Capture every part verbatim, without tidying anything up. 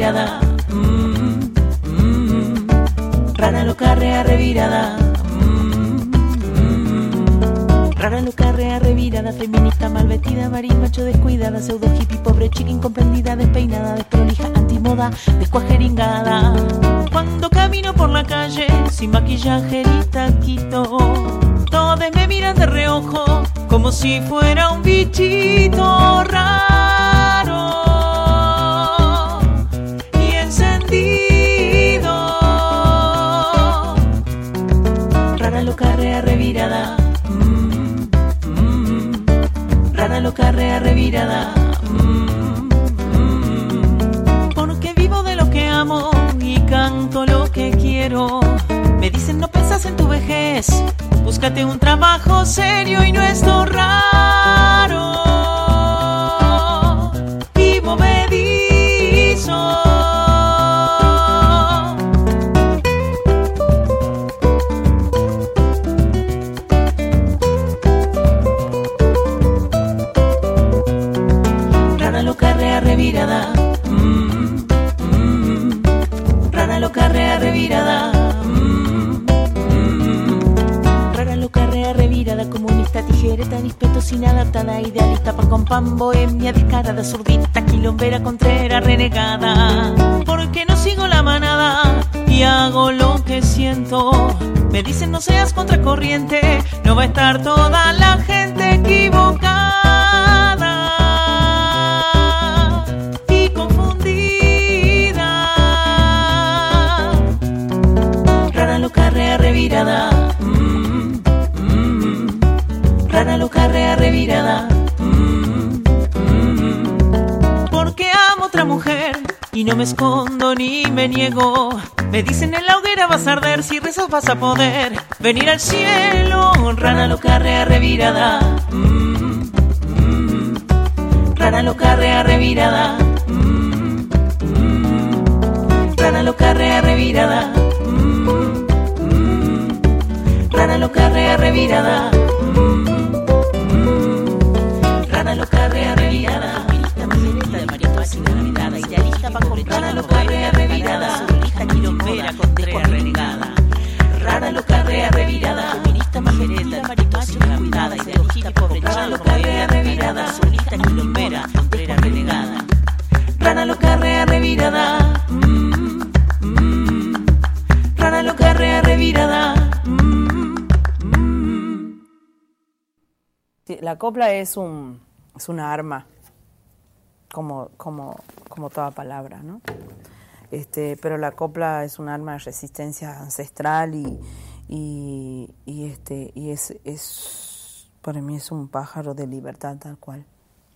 revirada. Mm, mm, rara loca, rea revirada. Rara loca, rea revirada, feminista mal vestida, varil macho descuidada, pseudo hippie, pobre chica incomprendida, despeinada, desprolija, antimoda, descuajeringada. Cuando camino por la calle, sin maquillaje ni taquito, todos me miran de reojo, como si fuera un bichito raro y encendido. Rara loca, rea revirada. Rara loca, rea revirada. Mm, mm, porque vivo de lo que amo y canto lo que quiero. Me dicen no pensás en tu vejez, búscate un trabajo serio y no esto raro y movedizo. Revirada, mm, mm, rara loca, rea revirada, mm, mm, rara loca, rea revirada, comunista, tijereta, dispetos, inadaptada, idealista, por compán, bohemia, descarada, zurdita, quilombera, contrera, renegada, porque no sigo la manada y hago lo que siento. Me dicen no seas contracorriente, no va a estar toda la gente equivocada. Revirada, mm, mm, rara loca, rea revirada, mm, mm, porque amo otra mujer y no me escondo ni me niego. Me dicen en la hoguera vas a arder, si rezas vas a poder venir al cielo. Rara loca, rea revirada, mm, mm, rara loca, rea revirada, mm, mm, rara loca, rea revirada. Rara loca, rea revirada, mm, mm, rara loca, rea revirada, feminista, majereta de María Fácil, revirada, idealista pa' comprar, rara loca, rea revirada, surlista, quilombera, contrera, renegada, rara loca, rea revirada, feminista, majereta de María Fácil, revirada, idealista, pobre chica, rara loca, rea revirada, surlista, quilombera, contrera, renegada, rara loca, rea revirada, mm, mm, rara loca, rea revirada. Sí, la copla es un es una arma, como como como toda palabra, ¿no? Este, pero la copla es un arma de resistencia ancestral y y, y este y es es para mí es un pájaro de libertad tal cual.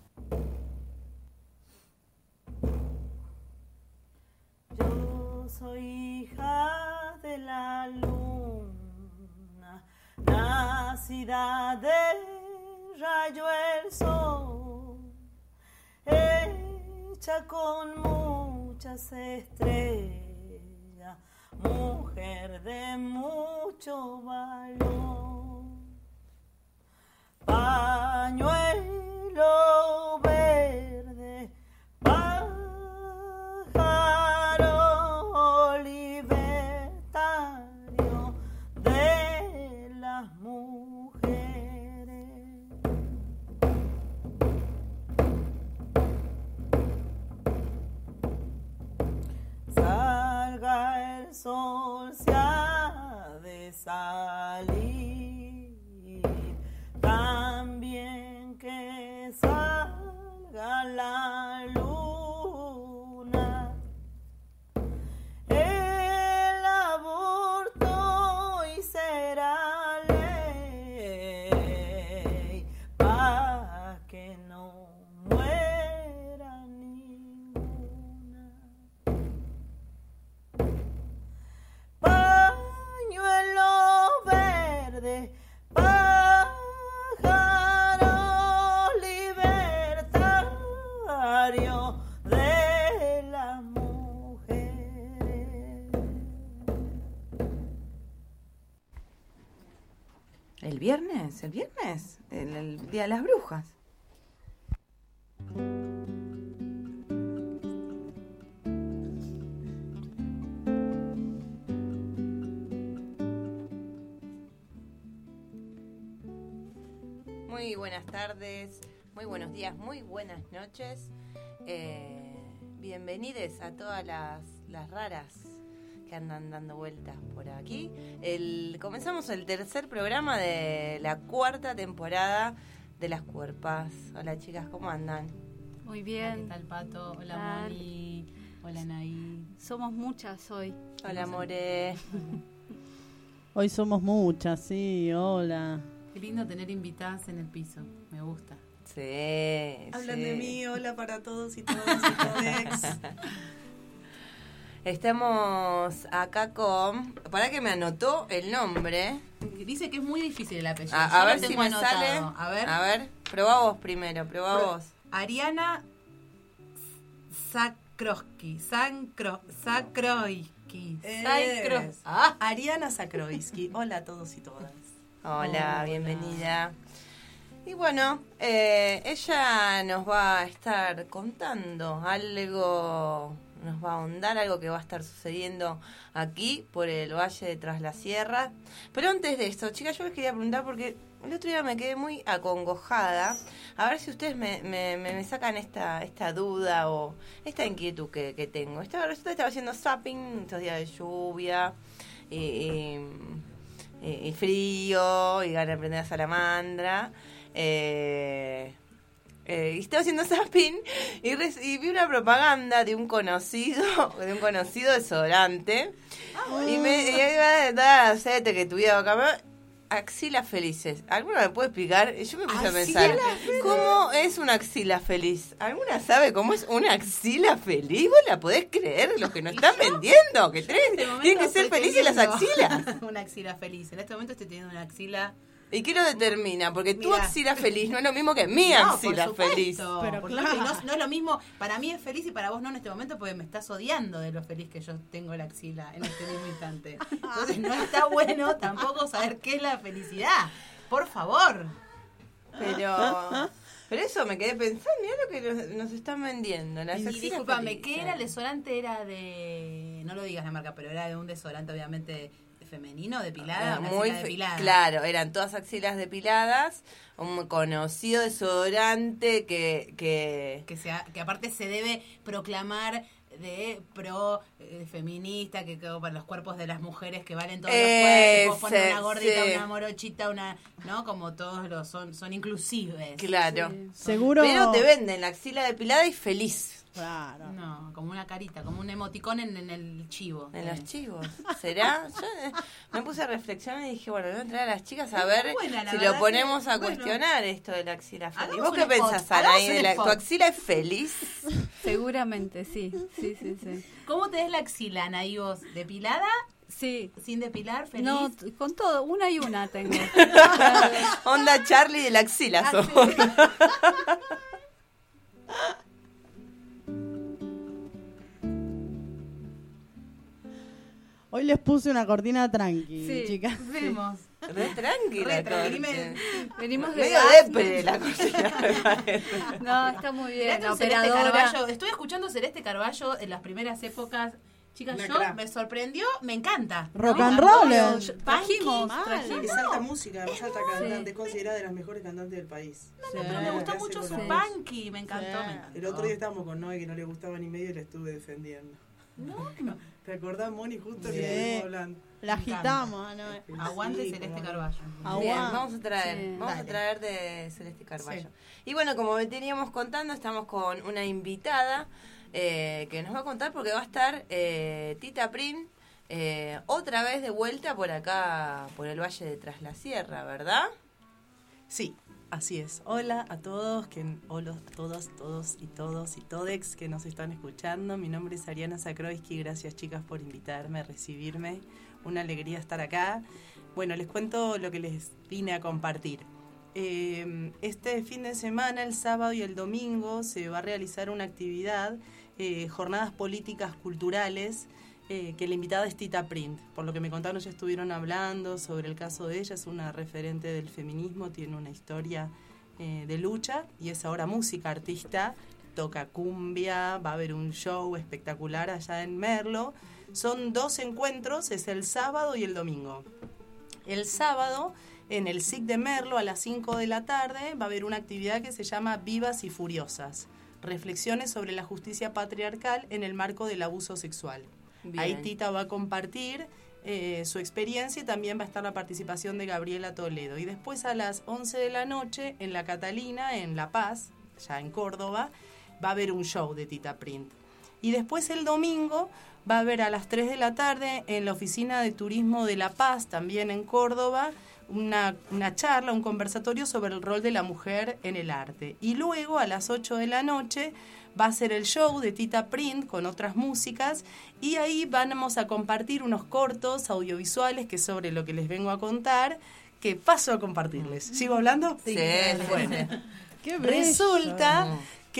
Yo soy hija de la luna, nacida de rayo el sol, hecha con muchas estrellas, mujer de mucho valor, pañuelo verde, pájaro libertario de las mujeres. Salga el sol, se ha de salir, también que salga la luna. El aborto y será ley, pa' que no muera ninguna. Pañuelo verde, pájaro libertario de las mujeres. El viernes, el viernes, el, el Día de las Brujas. Muy buenas tardes, muy buenos días, muy buenas noches. Eh, bienvenidos a todas las, las raras que andan dando vueltas por aquí. El, comenzamos el tercer programa de la cuarta temporada de Las Cuerpas. Hola chicas, ¿cómo andan? Muy bien. ¿Qué tal, Pato? Hola, Hola. Moni. Hola, Anaí. Somos muchas hoy. Hola, More. Hoy somos muchas, sí, hola. Qué lindo tener invitadas en el piso. Me gusta. Sí, Hablan sí. de mí, hola para todos y todas y todex. Estamos acá con... Para que me anotó el nombre. Dice que es muy difícil el apellido. A, Yo a lo ver si tengo me anotado. sale. A ver. A ver, probá vos primero, probá Pro- vos. Ariana Sakroski. Sankro, Sakroiski. Es. Sakro- Ah, Ariana Sakroisky, hola a todos y todas. Hola, Hola. bienvenida. Y bueno, eh, ella nos va a estar contando algo, nos va a ahondar algo que va a estar sucediendo aquí por el Valle de Tras la Sierra. Pero antes de esto, chicas, yo les quería preguntar porque el otro día me quedé muy acongojada. A ver si ustedes me, me, me, me sacan esta esta duda o esta inquietud que, que tengo. Estaba, resulta que estaba haciendo zapping estos días de lluvia y... y Y, y frío, y ganas de prender la salamandra. Eh, eh, y estaba haciendo zapping y, res- y vi una propaganda de un conocido, de un conocido desodorante. Y me y iba a dar aceite que tuviera acá. Axilas felices. ¿Alguna me puede explicar? Yo me puse a pensar, ¿cómo es una axila feliz? ¿Alguna sabe cómo es una axila feliz? ¿Vos la podés creer? Los que nos están vendiendo, que tres, en este momento tienen que ser estoy felices las teniendo axilas. Una axila feliz. En este momento estoy teniendo una axila. ¿Y qué lo determina? Porque tu Mira. axila feliz no es lo mismo que mi No, axila por supuesto, feliz. Pero por claro. supuesto, y no, no es lo mismo, para mí es feliz y para vos no en este momento porque me estás odiando de lo feliz que yo tengo la axila en este mismo instante. Entonces no está bueno tampoco saber qué es la felicidad. Por favor. Pero pero eso me quedé pensando, mirá lo que nos, nos están vendiendo. Las Y axilas discúlpame, felices. ¿qué era el desodorante? Era de, no lo digas la marca, pero era de un desodorante obviamente femenino, depilada, Eh, una muy axila fe- depilada. claro, eran todas axilas depiladas, un conocido desodorante que, que Que, sea, que aparte se debe proclamar de pro eh, feminista, que quedó para los cuerpos de las mujeres que valen todos los cuerpos, ponen Ese, una gordita, sí. una morochita, una, ¿no? Como todos los son, son inclusives. claro. Seguro. Pero te venden la axila depilada y feliz Claro. No, como una carita, como un emoticón en, en el chivo. en Eh. los chivos. ¿Será? Yo eh, me puse a reflexionar y dije, bueno, voy a entrar a las chicas a ver buena, la si verdad lo ponemos que, a bueno. cuestionar esto de la axila feliz. Hagamos ¿Vos un qué spot, pensás, hagamos Anaí? un de la- spot. ¿Tu axila es feliz? Seguramente, sí. Sí, sí, sí. ¿Cómo te ves la axila, Anaí, vos? ¿Depilada? Sí. ¿Sin depilar? ¿Feliz? No, t- con todo, una y una tengo. Onda Charlie de la axila Ah, somos. sí. Hoy les puse una cortina tranqui, Sí. chicas. Vemos. Re tranquila. Re tranqui, corte. Venimos de Medio gas. depre la cocina, me parece. No, está muy bien. Mirate La un Celeste operadora. Carballo. Estuve escuchando Celeste Carballo en las primeras épocas. Chicas, Una yo crack. me sorprendió, me encanta. Rock ¿no? and Cantó roll. los Trajimos, punky. trajimos. Es alta música, es alta cantante, es considerada de las mejores cantantes del país. Sí. Pero me gustó Hace mucho su con la voz. punky, me encantó, Sí. me encantó. El otro día estábamos con Noé que no le gustaba ni medio y le estuve defendiendo. No, no. ¿Te acordás, Moni, justo Sí. que estuvimos hablando? La Me encanta. agitamos, ¿no? Aguante Sí, Celeste cómo no. Carballo. Agua. Bien, vamos a traer, Sí. vamos Dale. a traer de Celeste Carballo. Sí. Y bueno, como veníamos contando, estamos con una invitada eh, que nos va a contar porque va a estar eh, Tita Prin eh, otra vez de vuelta por acá, por el Valle de Tras la Sierra, ¿verdad? Sí, así es. Hola a todos, que, hola a todas, todos y todos y todex que nos están escuchando. Mi nombre es Ariana Sakroisky. Gracias, chicas, por invitarme, recibirme. Una alegría estar acá. Bueno, les cuento lo que les vine a compartir. Eh, este fin de semana, el sábado y el domingo, se va a realizar una actividad, eh, jornadas políticas culturales, eh, que la invitada es Tita Print. Por lo que me contaron, ya estuvieron hablando sobre el caso de ella. Es una referente del feminismo, tiene una historia eh, de lucha y es ahora música, artista, toca cumbia, va a haber un show espectacular allá en Merlo. Son dos encuentros, es el sábado y el domingo. El sábado en el S I C de Merlo a las cinco de la tarde va a haber una actividad que se llama Vivas y Furiosas, reflexiones sobre la justicia patriarcal en el marco del abuso sexual. Bien. Ahí Tita va a compartir eh, su experiencia y también va a estar la participación de Gabriela Toledo. Y después a las once de la noche en La Catalina, en La Paz, ya en Córdoba, va a haber un show de Tita Print. Y después el domingo va a haber a las tres de la tarde en la Oficina de Turismo de La Paz, también en Córdoba, una, una charla, un conversatorio sobre el rol de la mujer en el arte. Y luego a las ocho de la noche va a ser el show de Tita Print con otras músicas y ahí vamos a compartir unos cortos audiovisuales que es sobre lo que les vengo a contar, que paso a compartirles. ¿Sigo hablando? Sí, Bueno, Qué bello. resulta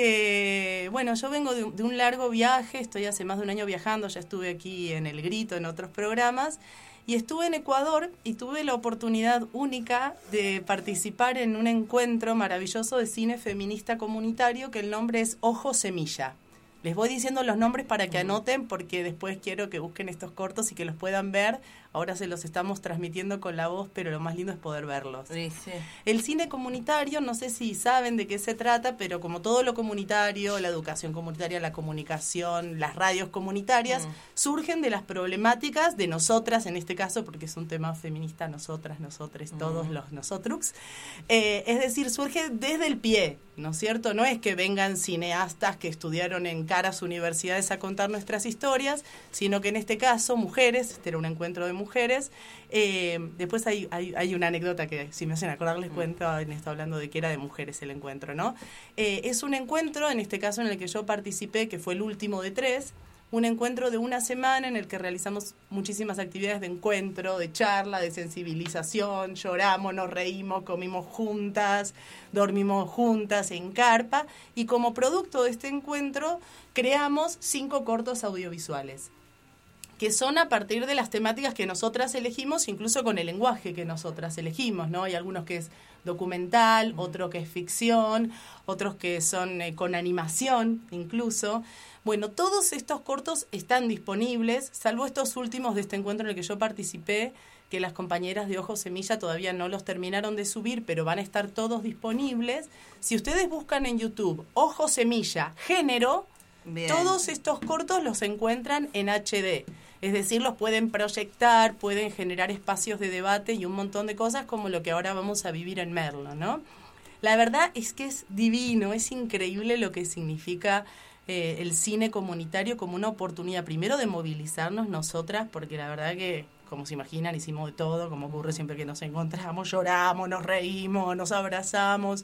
que, bueno, yo vengo de, de un largo viaje, estoy hace más de un año viajando, ya estuve aquí en El Grito, en otros programas, y estuve en Ecuador y tuve la oportunidad única de participar en un encuentro maravilloso de cine feminista comunitario que el nombre es Ojo Semilla. Les voy diciendo los nombres para que anoten porque después quiero que busquen estos cortos y que los puedan ver. Ahora se los estamos transmitiendo con la voz, pero lo más lindo es poder verlos. Sí, sí. El cine comunitario, no sé si saben de qué se trata, pero como todo lo comunitario, la educación comunitaria, la comunicación, las radios comunitarias, mm. surgen de las problemáticas de nosotras, en este caso, porque es un tema feminista, nosotras, nosotres, mm. todos los nosotrux. Eh, es decir, surge desde el pie, ¿no es cierto? No es que vengan cineastas que estudiaron en caras universidades a contar nuestras historias, sino que en este caso, mujeres, este era un encuentro de mujeres. Eh, después hay, hay, hay una anécdota que si me hacen acordar les cuento, en esto hablando de que era de mujeres el encuentro, ¿no? Eh, es un encuentro, en este caso en el que yo participé, que fue el último de tres, un encuentro de una semana en el que realizamos muchísimas actividades de encuentro, de charla, de sensibilización, lloramos, nos reímos, comimos juntas, dormimos juntas en carpa, y como producto de este encuentro creamos cinco cortos audiovisuales, que son a partir de las temáticas que nosotras elegimos, incluso con el lenguaje que nosotras elegimos, ¿no? Hay algunos que es documental, otro que es ficción, otros que son eh, con animación incluso. Bueno, todos estos cortos están disponibles, salvo estos últimos de este encuentro en el que yo participé, que las compañeras de Ojo Semilla todavía no los terminaron de subir, pero van a estar todos disponibles. Si ustedes buscan en YouTube Ojo Semilla, género, bien, todos estos cortos los encuentran en H D. Es decir, los pueden proyectar, pueden generar espacios de debate y un montón de cosas como lo que ahora vamos a vivir en Merlo, ¿no? La verdad es que es divino, es increíble lo que significa eh, el cine comunitario como una oportunidad, primero de movilizarnos nosotras, porque la verdad que, como se imaginan, hicimos de todo, como ocurre siempre que nos encontramos, lloramos, nos reímos, nos abrazamos.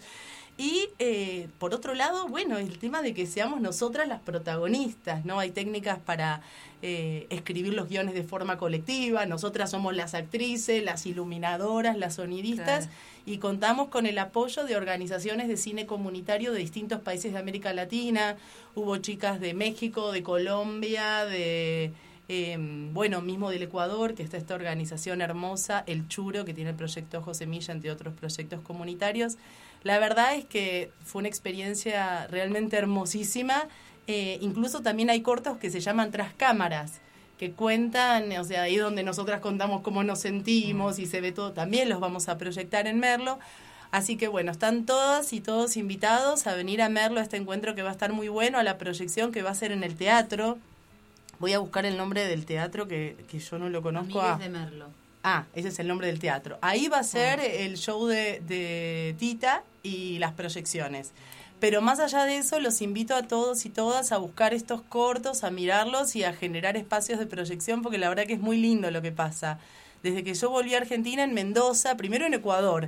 Y eh, por otro lado, bueno, el tema de que seamos nosotras las protagonistas, ¿no? Hay técnicas para eh, escribir los guiones de forma colectiva, nosotras somos las actrices, las iluminadoras, las sonidistas, claro, y contamos con el apoyo de organizaciones de cine comunitario de distintos países de América Latina. Hubo chicas de México, de Colombia, de... Eh, bueno, mismo del Ecuador, que está esta organización hermosa, El Churo, que tiene el proyecto Ojo Semilla, entre otros proyectos comunitarios. La verdad es que fue una experiencia realmente hermosísima. Eh, incluso también hay cortos que se llaman Tras Cámaras, que cuentan, o sea, ahí donde nosotras contamos cómo nos sentimos y se ve todo, también los vamos a proyectar en Merlo. Así que bueno, están todas y todos invitados a venir a Merlo a este encuentro que va a estar muy bueno, a la proyección que va a ser en el teatro. Voy a buscar el nombre del teatro que, que yo no lo conozco. Amigues ah. de Merlo. Ah, ese es el nombre del teatro. Ahí va a ser oh. el show de, de Tita y las proyecciones. Pero más allá de eso, los invito a todos y todas a buscar estos cortos, a mirarlos y a generar espacios de proyección, porque la verdad que es muy lindo lo que pasa. Desde que yo volví a Argentina, en Mendoza, primero en Ecuador,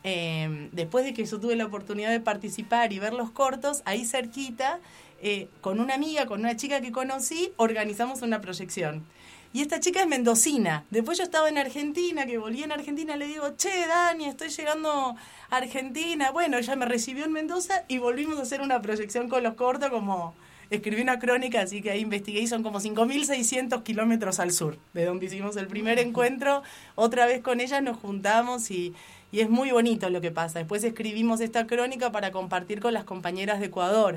eh, después de que yo tuve la oportunidad de participar y ver los cortos, ahí cerquita, eh, con una amiga, con una chica que conocí, organizamos una proyección. Y esta chica es mendocina. Después yo estaba en Argentina, que volví en Argentina, le digo, che, Dani, estoy llegando a Argentina. Bueno, ella me recibió en Mendoza y volvimos a hacer una proyección con los cortos, como escribí una crónica, así que ahí investigué y son como cinco mil seiscientos kilómetros al sur, de donde hicimos el primer encuentro. Otra vez con ella nos juntamos y, y es muy bonito lo que pasa. Después escribimos esta crónica para compartir con las compañeras de Ecuador.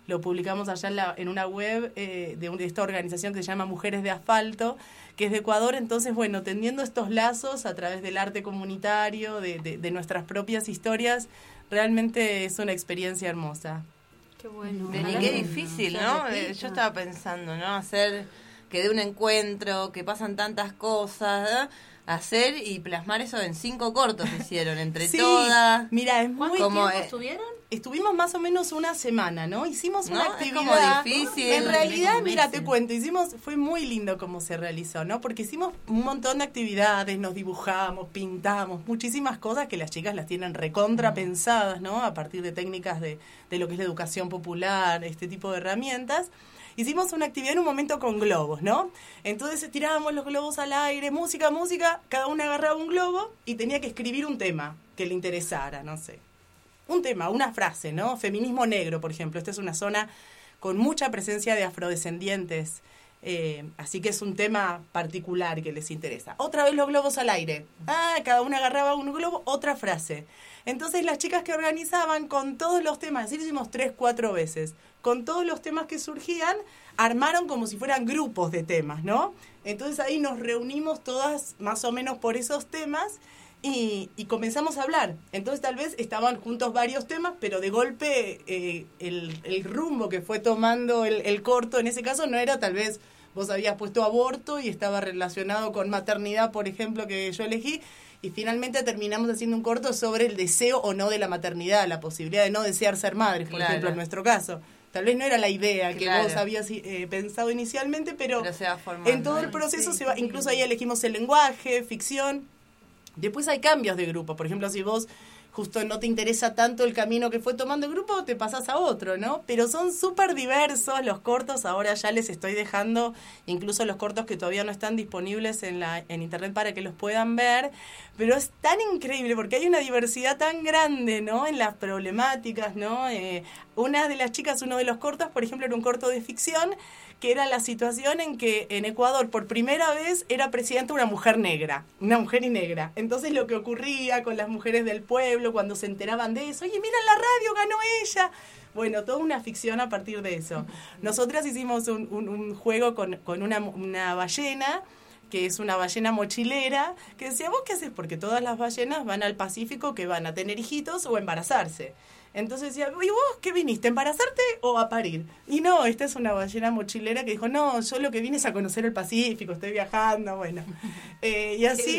lo publicamos allá en, la, en una web eh, de, un, de esta organización que se llama Mujeres de Asfalto, que es de Ecuador. Entonces, bueno, tendiendo estos lazos a través del arte comunitario, de, de, de nuestras propias historias, realmente es una experiencia hermosa. Qué bueno. Pero y qué difícil, ¿no? Eh, Yo estaba pensando, ¿no? Hacer que de un encuentro, que pasan tantas cosas, ¿eh? Hacer y plasmar eso en cinco cortos que hicieron entre Sí, todas. mira, es muy... Como, ¿Tiempo eh, estuvieron? Estuvimos más o menos una semana, ¿no? Hicimos una ¿No? Es actividad. como difícil. En realidad, Meses. mira, te cuento, hicimos, fue muy lindo cómo se realizó, ¿no? Porque hicimos un montón de actividades, nos dibujamos, pintamos, muchísimas cosas que las chicas las tienen recontra pensadas, ¿no? A partir de técnicas de, de lo que es la educación popular, este tipo de herramientas. Hicimos una actividad en un momento con globos, ¿no? Entonces tirábamos los globos al aire, música, música, cada una agarraba un globo y tenía que escribir un tema que le interesara, no sé. Un tema, una frase, ¿no? Feminismo negro, por ejemplo. Esta es una zona con mucha presencia de afrodescendientes, eh, así que es un tema particular que les interesa. Otra vez los globos al aire. Ah, cada una agarraba un globo, otra frase. Entonces las chicas que organizaban con todos los temas, así lo hicimos tres, cuatro veces, con todos los temas que surgían, armaron como si fueran grupos de temas, ¿no? Entonces ahí nos reunimos todas más o menos por esos temas y, y comenzamos a hablar. Entonces tal vez estaban juntos varios temas, pero de golpe eh, el, el rumbo que fue tomando el, el corto en ese caso no era tal vez... Vos habías puesto aborto y estaba relacionado con maternidad, por ejemplo, que yo elegí, y finalmente terminamos haciendo un corto sobre el deseo o no de la maternidad, la posibilidad de no desear ser madres, por Claro. ejemplo, en nuestro caso. Tal vez no era la idea que Claro. vos habías eh, pensado inicialmente, pero, Pero se va formando. en todo el proceso se va, incluso ahí elegimos el lenguaje, ficción. Después hay cambios de grupo, por ejemplo, si vos justo no te interesa tanto el camino que fue tomando el grupo, te pasás a otro, ¿no? Pero son súper diversos los cortos, ahora ya les estoy dejando incluso los cortos que todavía no están disponibles en la en internet para que los puedan ver, pero es tan increíble porque hay una diversidad tan grande, ¿no? En las problemáticas, ¿no? Eh, una de las chicas, uno de los cortos, por ejemplo, era un corto de ficción, que era la situación en que en Ecuador por primera vez era presidenta una mujer negra, una mujer y negra. Entonces lo que ocurría con las mujeres del pueblo cuando se enteraban de eso, oye, mira en la radio, ganó ella. Bueno, toda una ficción a partir de eso. Nosotras hicimos un, un, un juego con, con una, una ballena, que es una ballena mochilera, que decía, ¿vos qué haces? Porque todas las ballenas van al Pacífico, que van a tener hijitos o embarazarse. Entonces decía, ¿y vos qué viniste? ¿A embarazarte o a parir? Y no, esta es una ballena mochilera que dijo, no, yo lo que vine es a conocer el Pacífico, estoy viajando, bueno. Eh, y así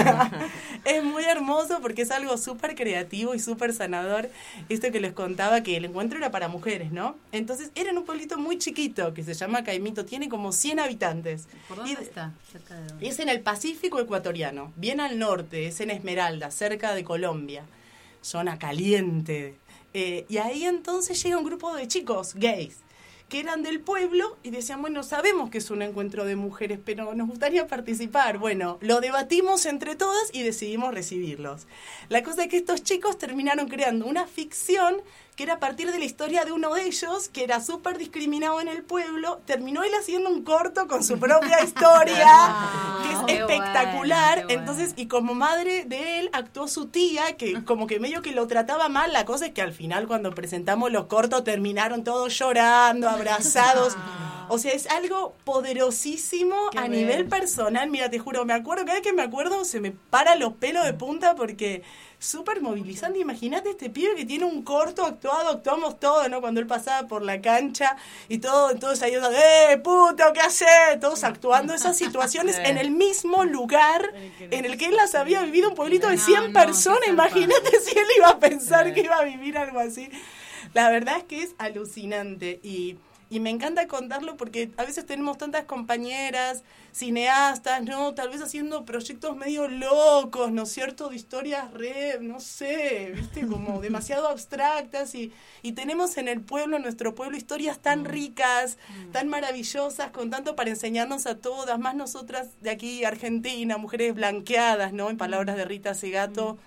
es muy hermoso porque es algo súper creativo y súper sanador. Esto que les contaba, que el encuentro era para mujeres, ¿no? Entonces era en un pueblito muy chiquito que se llama Caimito, tiene como cien habitantes. ¿Por dónde Y- está? Cerca de dónde. Es en el Pacífico ecuatoriano, bien al norte, es en Esmeralda, cerca de Colombia, zona caliente. Eh, y ahí entonces llega un grupo de chicos gays que eran del pueblo y decían, bueno, sabemos que es un encuentro de mujeres, pero nos gustaría participar. Bueno, lo debatimos entre todas y decidimos recibirlos. La cosa es que estos chicos terminaron creando una ficción que era a partir de la historia de uno de ellos, que era súper discriminado en el pueblo. Terminó él haciendo un corto con su propia historia, que es qué espectacular. bueno, qué Entonces, y como madre de él actuó su tía, que como que medio que lo trataba mal. La cosa es que al final, cuando presentamos los cortos, terminaron todos llorando, abrazados. O sea, es algo poderosísimo Qué a bien. nivel personal. Mira, te juro, me acuerdo, cada vez que me acuerdo se me paran los pelos de punta porque súper movilizante. Imagínate este pibe que tiene un corto actuado, actuamos todos, ¿no? Cuando él pasaba por la cancha y todo, todos ahí, ¡eh, puto, qué haces! Todos actuando esas situaciones en el mismo lugar en el que él las había vivido, un pueblito de No, cien no, personas. qué Imagínate si él iba a pensar que iba a vivir algo así. La verdad es que es alucinante y... Y me encanta contarlo porque a veces tenemos tantas compañeras, cineastas, ¿no? Tal vez haciendo proyectos medio locos, ¿no es cierto? De historias re, no sé, ¿viste? Como demasiado abstractas. Y, y tenemos en el pueblo, en nuestro pueblo, historias tan ricas, tan maravillosas, con tanto para enseñarnos a todas, más nosotras de aquí, Argentina, mujeres blanqueadas, ¿no? En palabras de Rita Segato,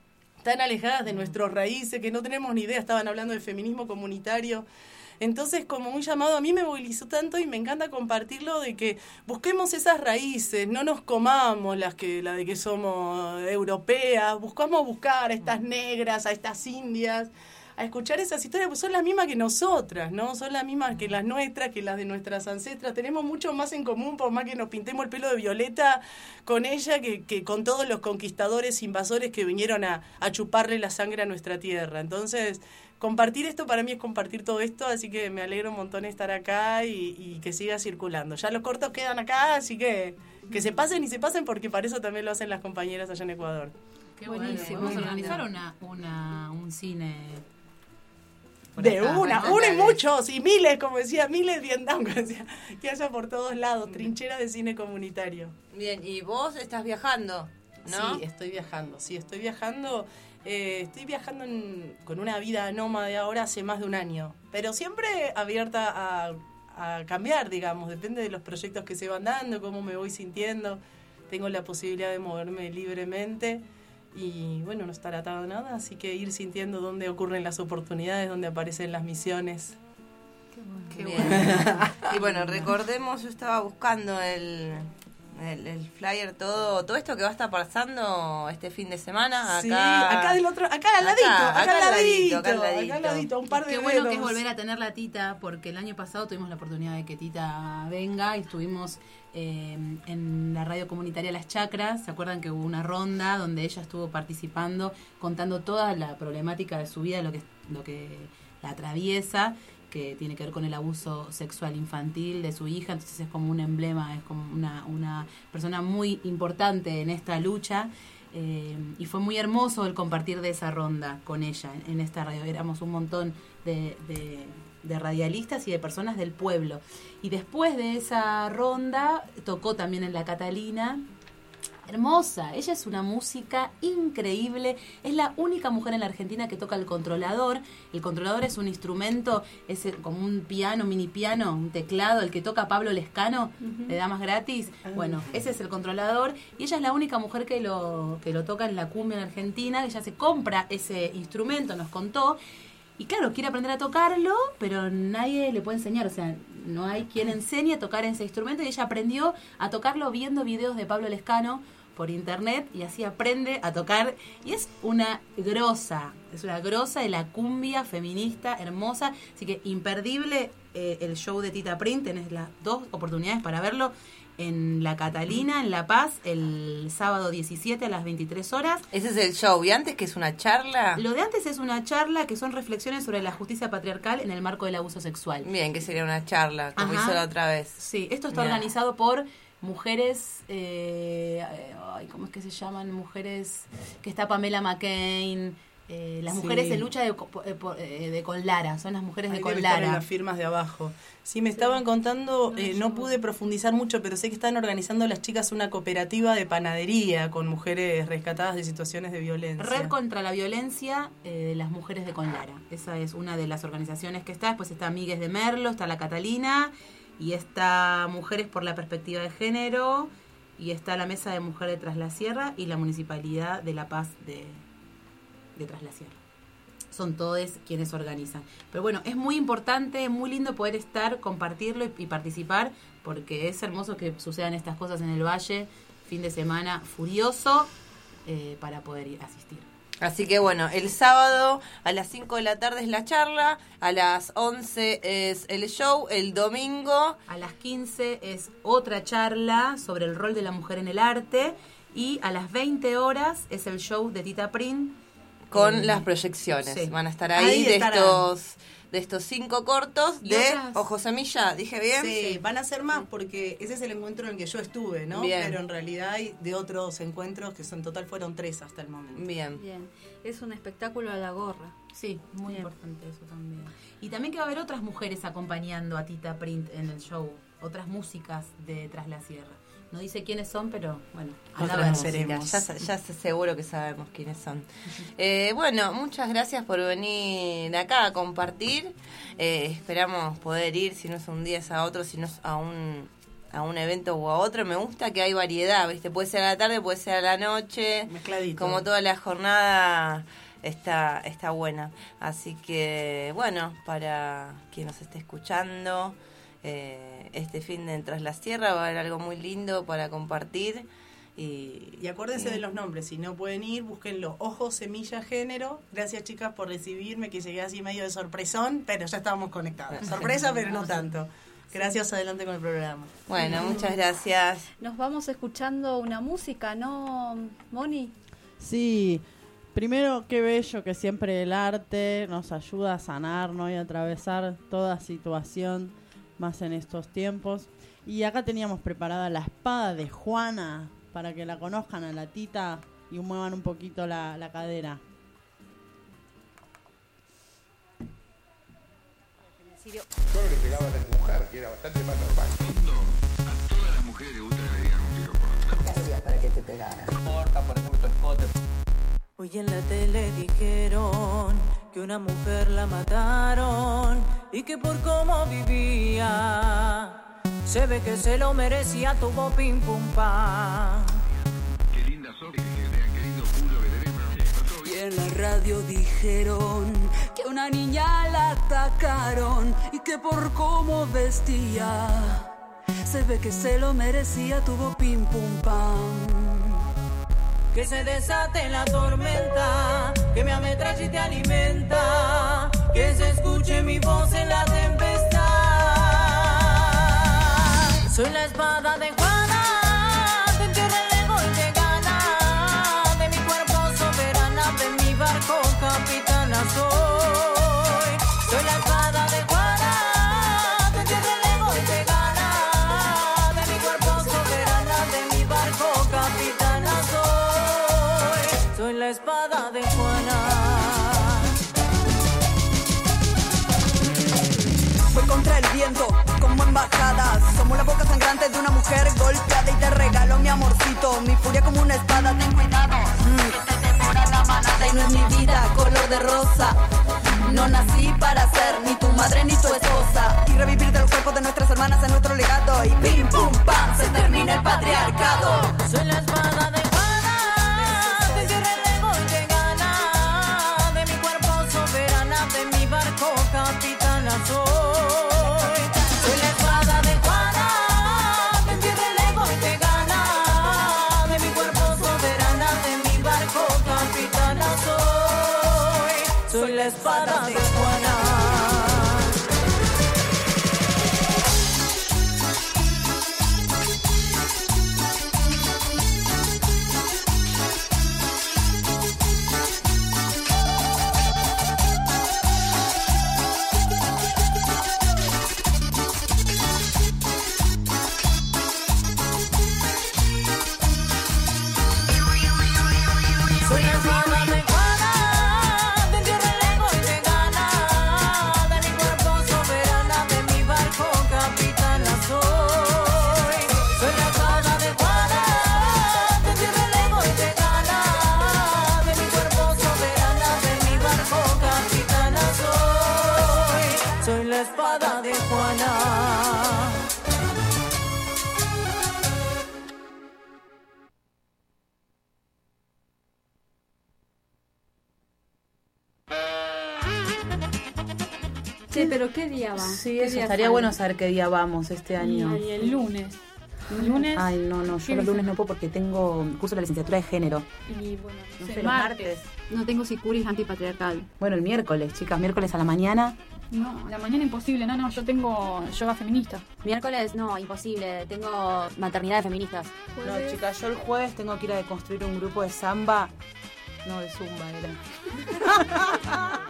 tan alejadas de nuestras raíces, que no tenemos ni idea, estaban hablando de feminismo comunitario. Entonces, como un llamado, a mí me movilizó tanto y me encanta compartirlo, de que busquemos esas raíces, no nos comamos las que la de que somos europeas, buscamos buscar a estas negras, a estas indias, a escuchar esas historias, pues son las mismas que nosotras, ¿no? Son las mismas que las nuestras, que las de nuestras ancestras. Tenemos mucho más en común, por más que nos pintemos el pelo de violeta con ella, que, que con todos los conquistadores, invasores que vinieron a, a chuparle la sangre a nuestra tierra. Entonces, compartir esto para mí es compartir todo esto, así que me alegro un montón de estar acá y, y que siga circulando. Ya los cortos quedan acá, así que que se pasen y se pasen, porque para eso también lo hacen las compañeras allá en Ecuador. Qué Buenísimo. bueno. Vamos a Muy organizar lindo. una, una, un cine. por De acá. una, uno y muchos, y miles, como decía, miles bien down, como decía, que haya por todos lados, trinchera de cine comunitario. Bien, y vos estás viajando, ¿no? Sí, estoy viajando, sí, estoy viajando, eh, estoy viajando en- con una vida nómade ahora hace más de un año, pero siempre abierta a, a cambiar, digamos, depende de los proyectos que se van dando, cómo me voy sintiendo, tengo la posibilidad de moverme libremente y bueno, no estar atado a nada, así que ir sintiendo dónde ocurren las oportunidades, dónde aparecen las misiones. Qué bien. Y bueno, recordemos, yo estaba buscando el, el, el flyer, todo todo esto que va a estar pasando este fin de semana. Acá, Sí, acá del otro, acá al Acá, ladito, acá, acá al al ladito, ladito, acá al acá al ladito. ladito, un par de Qué bueno que es dedos. volver a tener la Tita, porque el año pasado tuvimos la oportunidad de que Tita venga y estuvimos eh, en la radio comunitaria Las Chacras. ¿Se acuerdan que hubo una ronda donde ella estuvo participando, contando toda la problemática de su vida, lo que, lo que la atraviesa, que tiene que ver con el abuso sexual infantil de su hija? Entonces es como un emblema, es como una, una persona muy importante en esta lucha. Eh, y fue muy hermoso el compartir de esa ronda con ella en, en esta radio. Éramos un montón de, de, de radialistas y de personas del pueblo. Y después de esa ronda tocó también en la Catalina. Hermosa, ella es una música increíble, es la única mujer en la Argentina que toca el controlador. El controlador es un instrumento, es como un piano, mini piano, un teclado, el que toca Pablo Lescano, de Damas Gratis. Bueno, ese es el controlador y ella es la única mujer que lo, que lo toca en la cumbia en Argentina, que ella se compra ese instrumento, nos contó. Y claro, quiere aprender a tocarlo, pero nadie le puede enseñar, o sea, no hay quien enseñe a tocar ese instrumento, y ella aprendió a tocarlo viendo videos de Pablo Lescano por internet, y así aprende a tocar, y es una grosa, es una grosa de la cumbia feminista hermosa, así que imperdible eh, el show de Tita Print. Tenés las dos oportunidades para verlo en La Catalina, en La Paz, el sábado diecisiete a las veintitrés horas. Ese es el show. ¿Y antes que es una charla? Lo de antes es una charla que son reflexiones sobre la justicia patriarcal en el marco del abuso sexual. Bien, que sería una charla, como Ajá. hizo la otra vez. Sí, esto está Bien. organizado por mujeres, eh, ay, ¿cómo es que se llaman? Mujeres, que está Pamela McCain, eh, las Sí. mujeres de lucha de, co- eh, por- eh, de Conlara, son las mujeres de Ahí debe estar en Conlara. las firmas de abajo. Sí, me estaban contando, eh, no pude profundizar mucho, pero sé que están organizando las chicas una cooperativa de panadería con mujeres rescatadas de situaciones de violencia. Red contra la violencia eh, de las mujeres de Conlara. Esa es una de las organizaciones que está. Después está Amigues de Merlo, está La Catalina, y está Mujeres por la Perspectiva de Género, y está la Mesa de Mujer de Tras la Sierra y la Municipalidad de La Paz de, de Tras la Sierra. Son todos quienes organizan. Pero bueno, es muy importante, muy lindo poder estar, compartirlo y, y participar, porque es hermoso que sucedan estas cosas en el Valle, fin de semana furioso, eh, para poder ir a asistir. Así que bueno, el sábado a las cinco de la tarde es la charla, a las once es el show, el domingo A las quince es otra charla sobre el rol de la mujer en el arte, y a las veinte horas es el show de Tita Print. con Eh, las proyecciones. sí. Van a estar ahí, Ahí de estarán. estos de estos cinco cortos Y de otras- Ojo Semilla, ¿dije bien? Sí, van a ser más porque ese es el encuentro en el que yo estuve, ¿no? Bien. Pero en realidad hay de otros encuentros que son, en total fueron tres hasta el momento. Bien. Bien, es un espectáculo a la gorra. Sí, muy Bien. importante eso también. Y también que va a haber otras mujeres acompañando a Tita Print en el show, otras músicas de Tras la Sierra. No dice quiénes son, pero bueno, Otras a la músicas. veremos. Ya, sa- ya sé- seguro que sabemos quiénes son. Eh, bueno, muchas gracias por venir acá a compartir. Eh, esperamos poder ir, si no es un día es a otro, si no es a un a un evento o a otro. Me gusta que hay variedad, ¿viste? Puede ser a la tarde, puede ser a la noche. Mezcladito. Como toda la jornada está está buena. Así que, bueno, para quien nos esté escuchando, eh, este fin de Tras la Sierra va a haber algo muy lindo para compartir Y, y acuérdense de los nombres, si no pueden ir, búsquenlo. Ojo, semilla, género. Gracias, chicas, por recibirme, que llegué así medio de sorpresón, pero ya estábamos conectados. Sorpresa, pero no tanto. Gracias, adelante con el programa. Bueno, muchas gracias. Nos vamos escuchando una música, ¿no, Moni? Sí, primero qué bello que siempre el arte nos ayuda a sanarnos y a atravesar toda situación, más en estos tiempos. Y acá teníamos preparada la espada de Juana, para que la conozcan a la Tita y muevan un poquito la, la cadera. Solo le pegaban a la mujer, que era bastante más normal. A todas las mujeres les gusta que le digan un tiro por ¿Qué hacías para que te pegaran? Corta, por ejemplo, tu escote. Hoy en la tele dijeron que una mujer la mataron y que por cómo vivía se ve que se lo merecía, tuvo pim pum pam. Qué linda sos, que vean qué lindo culo que tenés. Y en la radio dijeron que una niña la atacaron y que por cómo vestía se ve que se lo merecía, tuvo pim pum pam. Que se desate la tormenta, que me ametralle y te alimenta, que se escuche mi voz en la tempestad. Soy la espada de Juana, te entierra el ego y te gana, de mi cuerpo soberana, de mi barco capitana soy. Soy la espada de Juana, te entierra el ego y te gana, de mi cuerpo soberana, de mi barco capitana soy. Soy la espada de Juana. Voy contra el viento, como embajadas. Somos la boca sangrante de una mujer golpeada y te regalo mi amorcito, mi furia como una espada. Ten cuidado, mm. que te devora la manada y no es mi vida color de rosa. No nací para ser ni tu madre ni tu esposa y revivir de los cuerpos de nuestras hermanas en nuestro legado. Y pim pum pam, se termina el patriarcado. Soy la espada de Juana, te cierra el ego y te gana, de mi cuerpo soberana, de mi barco capitana soy. Soy la espada de Juana, te cierra el ego y te gana, de mi cuerpo soberana, de mi barco capitana soy. Soy la espada de Juana. Soy la espada de Juana, te entierra el ego y te gana, de mi cuerpo soberana, de mi barco capitana soy. Soy la espada de Juana, te entierra el ego y te gana, de mi cuerpo soberana, de mi barco capitana soy. Soy la espada de Juana. Che, pero ¿qué día va? Sí, ¿Qué eso día estaría sale? bueno saber qué día vamos este año. Y el lunes. El lunes. Ay, no, no, yo ¿Qué los lunes dicen? no puedo porque tengo curso de la licenciatura de género. Y bueno, No no sé, sé, los martes. No tengo sicuris antipatriarcal. Bueno, el miércoles, chicas, miércoles a la mañana. No, la mañana imposible. No, no, yo tengo yoga feminista. Miércoles, no, imposible. Tengo maternidad de feministas. No, chicas, yo el jueves tengo que ir a deconstruir un grupo de samba. No, de zumba era.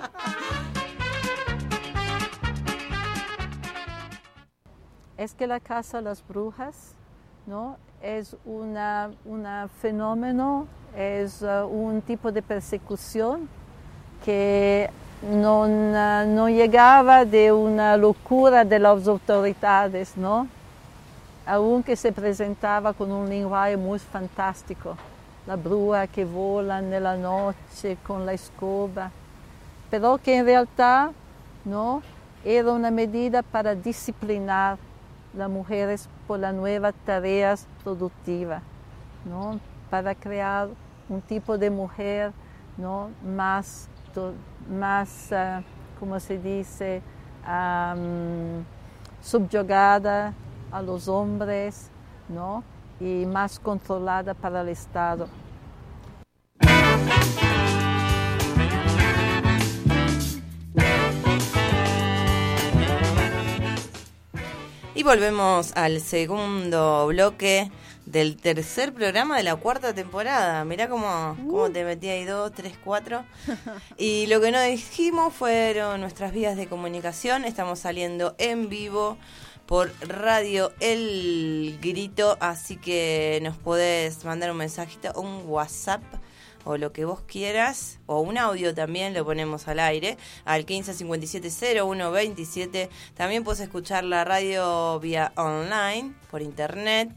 Es que la Casa de las Brujas, ¿no? Es una, una fenómeno, es uh, un tipo de persecución que no, no llegaba de una locura de las autoridades, ¿no? Aunque se presentaba con un lenguaje muy fantástico. La bruja que vola en la noche con la escoba, pero que en realidad, ¿no? Era una medida para disciplinar las mujeres por las nuevas tareas productivas, ¿no? Para crear un tipo de mujer, ¿no? Más, to, más uh, ¿cómo se dice? Um, subyugada a los hombres, ¿no? y más controlada para el Estado. Y volvemos al segundo bloque del tercer programa de la cuarta temporada. Mirá cómo, uh. cómo te metí ahí dos, tres, cuatro. Y lo que no dijimos fueron nuestras vías de comunicación. Estamos saliendo en vivo por Radio El Grito, así que nos podés mandar un mensajito, un WhatsApp o lo que vos quieras, o un audio también, lo ponemos al aire, al quince cincuenta y siete cero uno veintisiete. También puedes escuchar la radio vía online, por internet,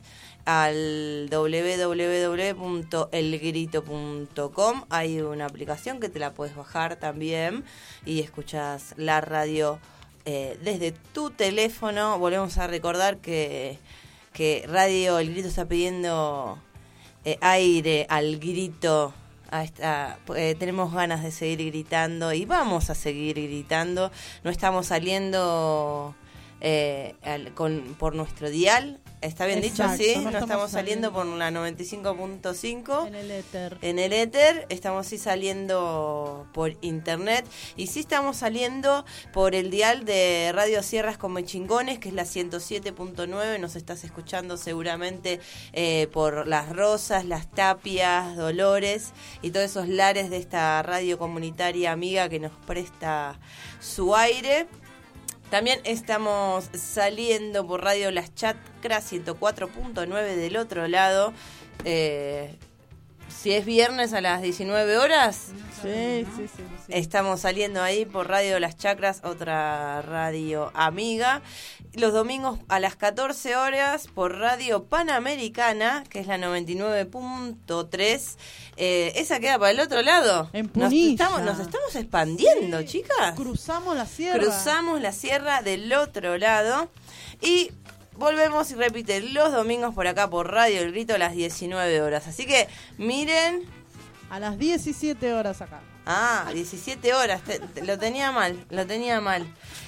al doble u doble u doble u punto el grito punto com. Hay una aplicación que te la puedes bajar también y escuchas la radio eh, desde tu teléfono. Volvemos a recordar que, que Radio El Grito está pidiendo eh, aire al grito. A esta, eh, tenemos ganas de seguir gritando y vamos a seguir gritando. No estamos saliendo eh, al, con, por nuestro dial. ¿Está bien Exacto, dicho? Sí, no no estamos estamos saliendo, saliendo por la noventa y cinco punto cinco. En el éter. En el éter, estamos sí saliendo por internet. Y sí estamos saliendo por el dial de Radio Sierras con Mechingones, que es la ciento siete punto nueve. Nos estás escuchando seguramente eh, por Las Rosas, Las Tapias, Dolores y todos esos lares de esta radio comunitaria amiga que nos presta su aire. También estamos saliendo por Radio Las Chacras ciento cuatro punto nueve del otro lado. Eh, si es viernes a las diecinueve horas, sí, sí, sí, sí. Estamos saliendo ahí por Radio Las Chacras, otra radio amiga. Los domingos a las catorce horas por Radio Panamericana, que es la noventa y nueve punto tres. Eh, esa queda para el otro lado. En nos Punilla. estamos, nos estamos expandiendo, sí, chicas. Cruzamos la sierra. Cruzamos la sierra del otro lado. Y volvemos y repite los domingos por acá por Radio El Grito a las diecinueve horas. Así que miren. A las diecisiete horas acá. Ah, diecisiete horas. Te, te, lo tenía mal, lo tenía mal.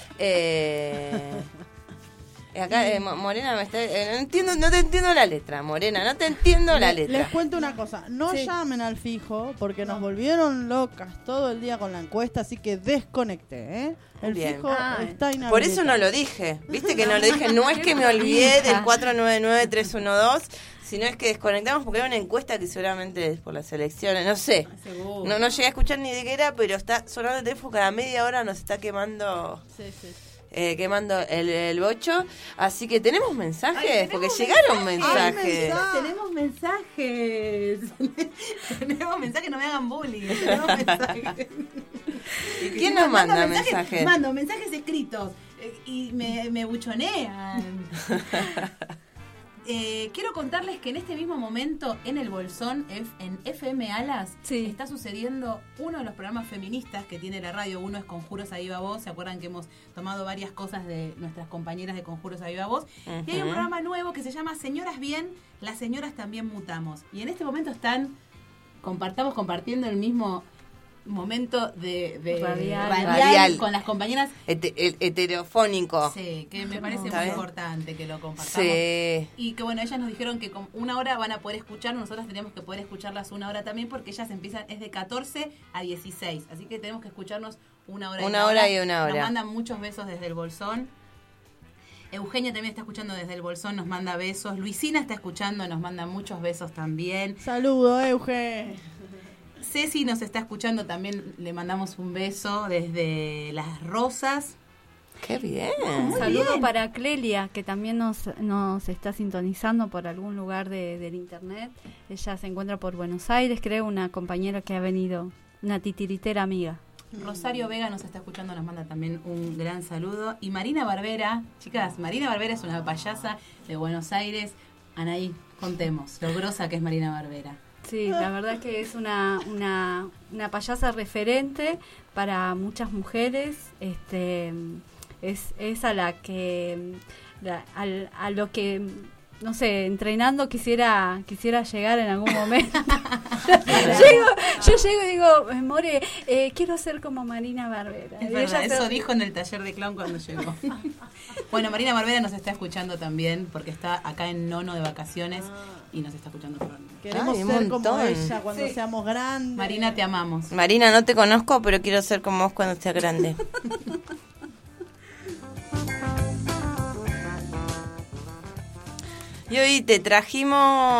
Eh... Acá eh, Morena me está, eh, no entiendo, no te entiendo la letra, Morena, no te entiendo la letra. Les cuento una cosa, no sí. llamen al fijo porque nos volvieron locas todo el día con la encuesta, así que desconecté, ¿eh? El Bien. fijo ah, está inhabilitado. Por eso no lo dije, viste que no lo dije, no es que me olvidé del cuatro nueve nueve tres uno dos, sino es que desconectamos porque era una encuesta que seguramente es por las elecciones, no sé. No, no llegué a escuchar ni de qué era, pero está sonando el teléfono cada media hora, nos está quemando. Sí, sí. Eh, quemando el, el bocho. Así que tenemos mensajes, Ay, porque mensajes. llegaron mensajes. Ay, tenemos mensajes. Tenemos mensajes, no me hagan bullying. Tenemos mensajes. ¿Y quién nos manda mensajes? mensajes? Mando mensajes escritos eh, y me, me buchonean. Eh, quiero contarles que en este mismo momento en el Bolsón, en F M Alas, sí. está sucediendo uno de los programas feministas que tiene la radio. Uno es Conjuros a Viva Voz. ¿Se acuerdan que hemos tomado varias cosas de nuestras compañeras de Conjuros a Viva Voz? Uh-huh. Y hay un programa nuevo que se llama Señoras Bien, las señoras también mutamos. Y en este momento están, compartamos compartiendo el mismo momento de, de radial. Radial, radial con las compañeras Ete, el heterofónico. Sí, que me parece muy importante que lo compartamos. Sí. Y que bueno, ellas nos dijeron que con una hora van a poder escuchar, nosotras teníamos que poder escucharlas una hora también porque ellas empiezan, es de catorce a dieciséis, así que tenemos que escucharnos una hora y una, una hora. hora y una hora. Nos mandan muchos besos desde el Bolsón. Eugenia también está escuchando desde el Bolsón, nos manda besos. Luisina está escuchando, nos manda muchos besos también. Saludos, Euge. Ceci nos está escuchando, también le mandamos un beso desde Las Rosas. ¡Qué bien! Un saludo para Clelia, que también nos, nos está sintonizando por algún lugar de, del internet. Ella se encuentra por Buenos Aires, creo, una compañera que ha venido, una titiritera amiga. Rosario Vega nos está escuchando, nos manda también un gran saludo. Y Marina Barbera, chicas, Marina Barbera es una payasa de Buenos Aires. Anaí, contemos lo grosa que es Marina Barbera. Sí, la verdad que es una, una, una payasa referente para muchas mujeres. Este, es, es a la que, la, a, a lo que no sé, entrenando quisiera quisiera llegar en algún momento. llego, yo llego y digo, More, eh, quiero ser como Marina Barbera. Es Y verdad, ella eso se- dijo en el taller de clown cuando llegó. Bueno, Marina Barbera nos está escuchando también porque está acá en Nono de vacaciones y nos está escuchando por Queremos Ay, un ser como montón. ella cuando Sí. seamos grandes. Marina, te amamos. Marina, no te conozco, pero quiero ser como vos cuando sea grande. Y hoy te trajimos.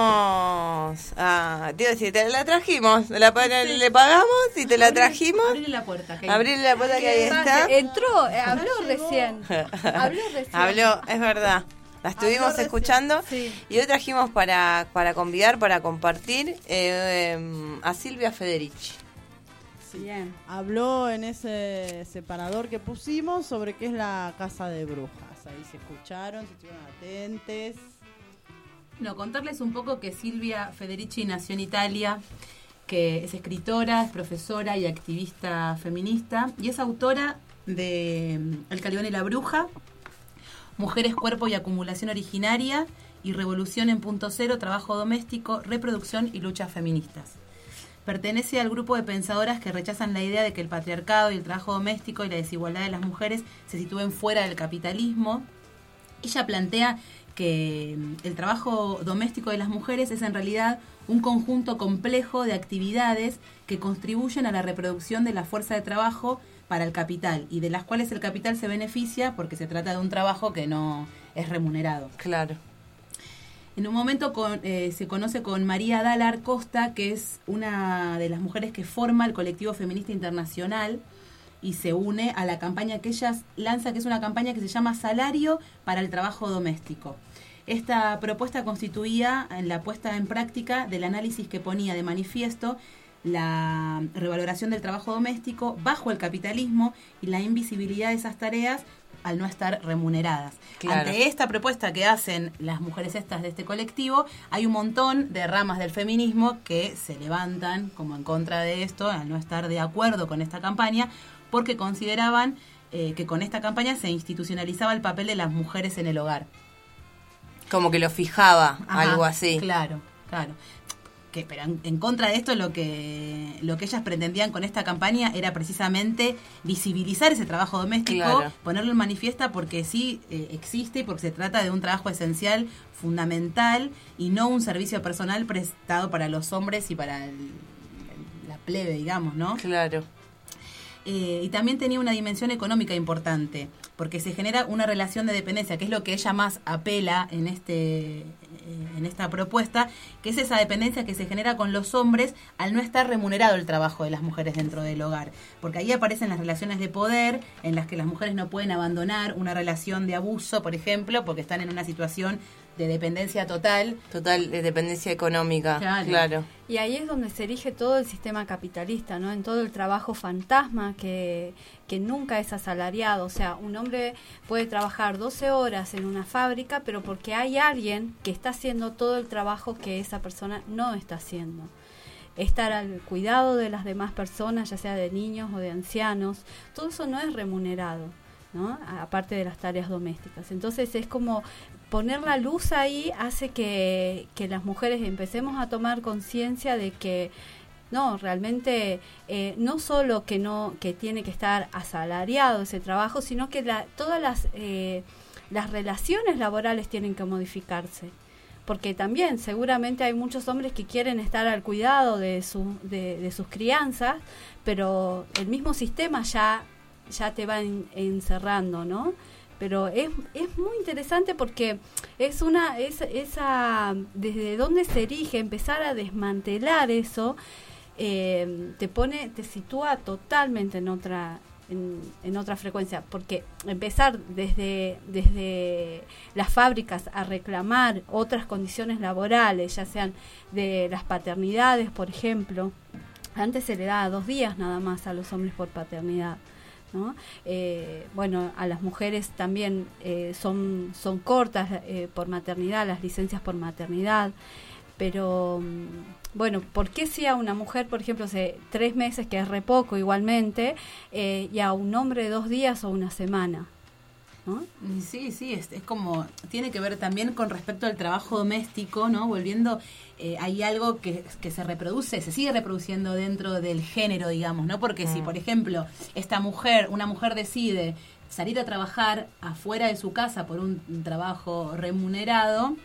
Ah, te iba a decir, te la trajimos. La, pa- Le pagamos y te la trajimos. Abrile la puerta. que ahí- Abrile la puerta que ahí está. Entró, eh, habló recién. Habló recién. Habló, es verdad. La estuvimos recién, escuchando sí. y hoy trajimos para, para convidar, para compartir eh, eh, a Silvia Federici. Bien. Habló en ese separador que pusimos sobre qué es la casa de brujas. Ahí se escucharon, se estuvieron atentes. No, contarles un poco que Silvia Federici nació en Italia, que es escritora, es profesora y activista feminista, y es autora de mm, El Calibán y la Bruja, Mujeres, Cuerpo y Acumulación Originaria, y Revolución en Punto Cero, Trabajo Doméstico, Reproducción y Luchas Feministas. Pertenece al grupo de pensadoras que rechazan la idea de que el patriarcado y el trabajo doméstico y la desigualdad de las mujeres se sitúen fuera del capitalismo. Ella plantea que el trabajo doméstico de las mujeres es en realidad un conjunto complejo de actividades que contribuyen a la reproducción de la fuerza de trabajo para el capital y de las cuales el capital se beneficia porque se trata de un trabajo que no es remunerado. Claro. En un momento con, eh, se conoce con María Dalar Costa, que es una de las mujeres que forma el colectivo feminista internacional y se une a la campaña que ella lanza, que es una campaña que se llama Salario para el Trabajo Doméstico. Esta propuesta constituía en la puesta en práctica del análisis que ponía de manifiesto la revaloración del trabajo doméstico bajo el capitalismo y la invisibilidad de esas tareas al no estar remuneradas. Claro. Ante esta propuesta que hacen las mujeres estas de este colectivo, hay un montón de ramas del feminismo que se levantan como en contra de esto, al no estar de acuerdo con esta campaña, porque consideraban eh, que con esta campaña se institucionalizaba el papel de las mujeres en el hogar. Como que lo fijaba, Ajá, algo así. Claro, claro. Que, pero en, en contra de esto lo que lo que ellas pretendían con esta campaña era precisamente visibilizar ese trabajo doméstico, Claro. ponerlo en manifiesta porque sí eh, existe y porque se trata de un trabajo esencial, fundamental y no un servicio personal prestado para los hombres y para el- la plebe, digamos, ¿no? Claro. Eh, y también tenía una dimensión económica importante, porque se genera una relación de dependencia, que es lo que ella más apela en este eh, en esta propuesta, que es esa dependencia que se genera con los hombres al no estar remunerado el trabajo de las mujeres dentro del hogar. Porque ahí aparecen las relaciones de poder, en las que las mujeres no pueden abandonar una relación de abuso, por ejemplo, porque están en una situación de dependencia total. Total, de dependencia económica. Claro. Claro. Y ahí es donde se erige todo el sistema capitalista, ¿no? En todo el trabajo fantasma que, que nunca es asalariado. O sea, un hombre puede trabajar doce horas en una fábrica, pero porque hay alguien que está haciendo todo el trabajo que esa persona no está haciendo. Estar al cuidado de las demás personas, ya sea de niños o de ancianos, todo eso no es remunerado, ¿no? Aparte de las tareas domésticas. Entonces es como poner la luz ahí hace que, que las mujeres empecemos a tomar conciencia de que no, realmente eh, no solo que no que tiene que estar asalariado ese trabajo, sino que la, todas las eh, las relaciones laborales tienen que modificarse. Porque también seguramente hay muchos hombres que quieren estar al cuidado de, su, de, de sus crianzas, pero el mismo sistema ya, ya te va en, encerrando, ¿no? Pero es, es muy interesante porque es una es, esa desde dónde se erige empezar a desmantelar eso, eh, te pone te sitúa totalmente en otra en, en otra frecuencia, porque empezar desde desde las fábricas a reclamar otras condiciones laborales, ya sean de las paternidades, por ejemplo. Antes se le daba dos días nada más a los hombres por paternidad, ¿no? Eh, bueno, a las mujeres también eh, son son cortas eh, por maternidad, las licencias por maternidad, pero bueno, ¿por qué si a una mujer, por ejemplo, hace tres meses, que es re poco igualmente, eh, y a un hombre dos días o una semana? ¿no? Sí, sí, es, es como, tiene que ver también con respecto al trabajo doméstico, ¿no? Volviendo, eh, hay algo que, que se reproduce, se sigue reproduciendo dentro del género, digamos, ¿no? Porque mm. si, por ejemplo, esta mujer, una mujer decide salir a trabajar afuera de su casa por un, un trabajo remunerado,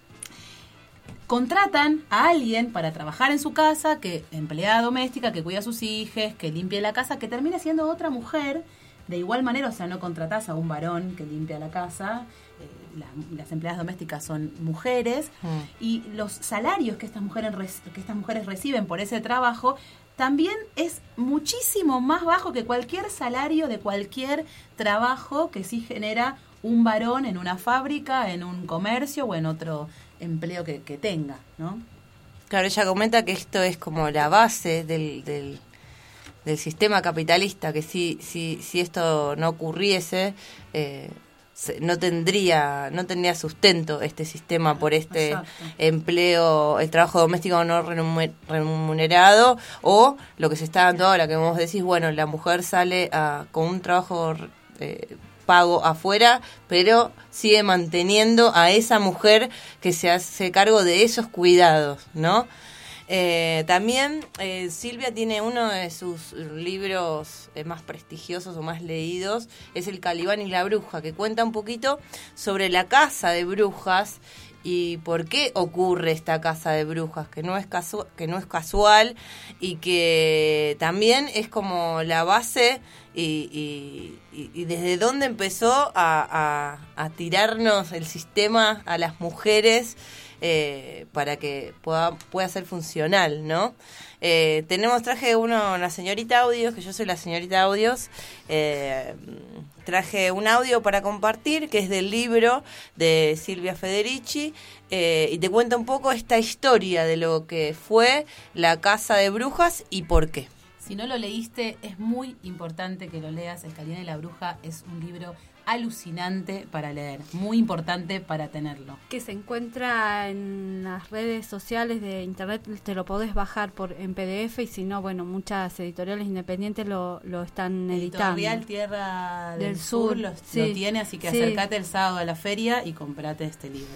contratan a alguien para trabajar en su casa, que empleada doméstica, que cuida a sus hijos, que limpie la casa, que termina siendo otra mujer. De igual manera, o sea, no contratás a un varón que limpia la casa, eh, la, las empleadas domésticas son mujeres, mm. y los salarios que estas mujeres que estas mujeres reciben por ese trabajo también es muchísimo más bajo que cualquier salario de cualquier trabajo que sí genera un varón en una fábrica, en un comercio o en otro empleo que, que tenga, ¿no? Claro, ella comenta que esto es como la base del... del del sistema capitalista, que si si si esto no ocurriese, eh, se, no tendría no tendría sustento este sistema por este Exacto. empleo, el trabajo doméstico no remunerado, o lo que se está dando ahora, que vos decís, bueno, la mujer sale a, con un trabajo eh, pago afuera, pero sigue manteniendo a esa mujer que se hace cargo de esos cuidados, ¿no? Eh, también eh, Silvia tiene uno de sus libros eh, más prestigiosos o más leídos, es El Calibán y la Bruja, que cuenta un poquito sobre la casa de brujas y por qué ocurre esta casa de brujas, que no es casu- que no es casual y que también es como la base y, y, y, y desde dónde empezó a, a, a tirarnos el sistema a las mujeres. Eh, para que pueda, pueda ser funcional, ¿no? Eh, tenemos, traje uno, la señorita Audios, que yo soy la señorita Audios, eh, traje un audio para compartir, que es del libro de Silvia Federici, eh, y te cuenta un poco esta historia de lo que fue la Casa de Brujas y por qué. Si no lo leíste, es muy importante que lo leas. El Calibán y la Bruja es un libro alucinante para leer, muy importante para tenerlo. Que se encuentra en las redes sociales de internet, te lo podés bajar por en P D F y si no, bueno, muchas editoriales independientes lo, lo están editando. Editorial Tierra del, del Sur, Sur lo, sí, lo tiene, así que sí. acércate el sábado a la feria y comprate este libro.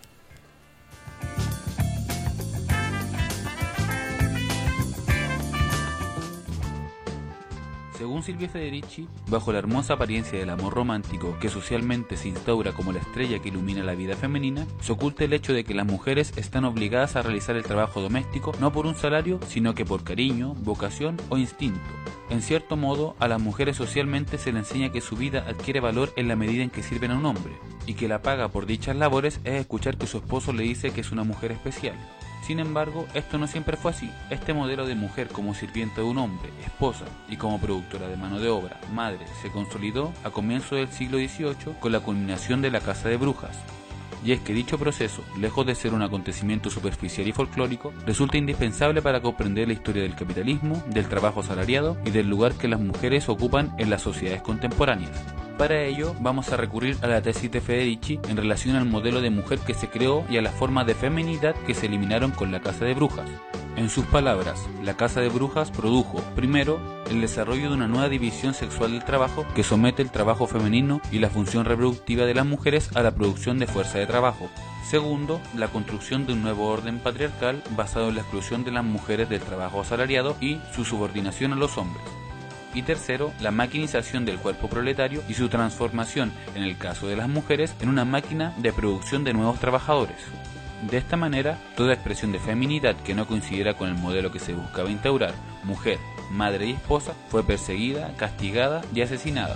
Según Silvia Federici, bajo la hermosa apariencia del amor romántico que socialmente se instaura como la estrella que ilumina la vida femenina, se oculta el hecho de que las mujeres están obligadas a realizar el trabajo doméstico no por un salario, sino que por cariño, vocación o instinto. En cierto modo, a las mujeres socialmente se les enseña que su vida adquiere valor en la medida en que sirven a un hombre, y que la paga por dichas labores es escuchar que su esposo le dice que es una mujer especial. Sin embargo, esto no siempre fue así. Este modelo de mujer como sirviente de un hombre, esposa y como productora de mano de obra, madre, se consolidó a comienzos del siglo dieciocho con la culminación de la Casa de Brujas. Y es que dicho proceso, lejos de ser un acontecimiento superficial y folclórico, resulta indispensable para comprender la historia del capitalismo, del trabajo asalariado y del lugar que las mujeres ocupan en las sociedades contemporáneas. Para ello, vamos a recurrir a la tesis de Federici en relación al modelo de mujer que se creó y a las formas de feminidad que se eliminaron con la Casa de Brujas. En sus palabras, la Casa de Brujas produjo, primero, el desarrollo de una nueva división sexual del trabajo que somete el trabajo femenino y la función reproductiva de las mujeres a la producción de fuerza de trabajo. Segundo, la construcción de un nuevo orden patriarcal basado en la exclusión de las mujeres del trabajo asalariado y su subordinación a los hombres. Y tercero, la maquinización del cuerpo proletario y su transformación, en el caso de las mujeres, en una máquina de producción de nuevos trabajadores. De esta manera, toda expresión de feminidad que no coincidiera con el modelo que se buscaba instaurar, mujer, madre y esposa, fue perseguida, castigada y asesinada.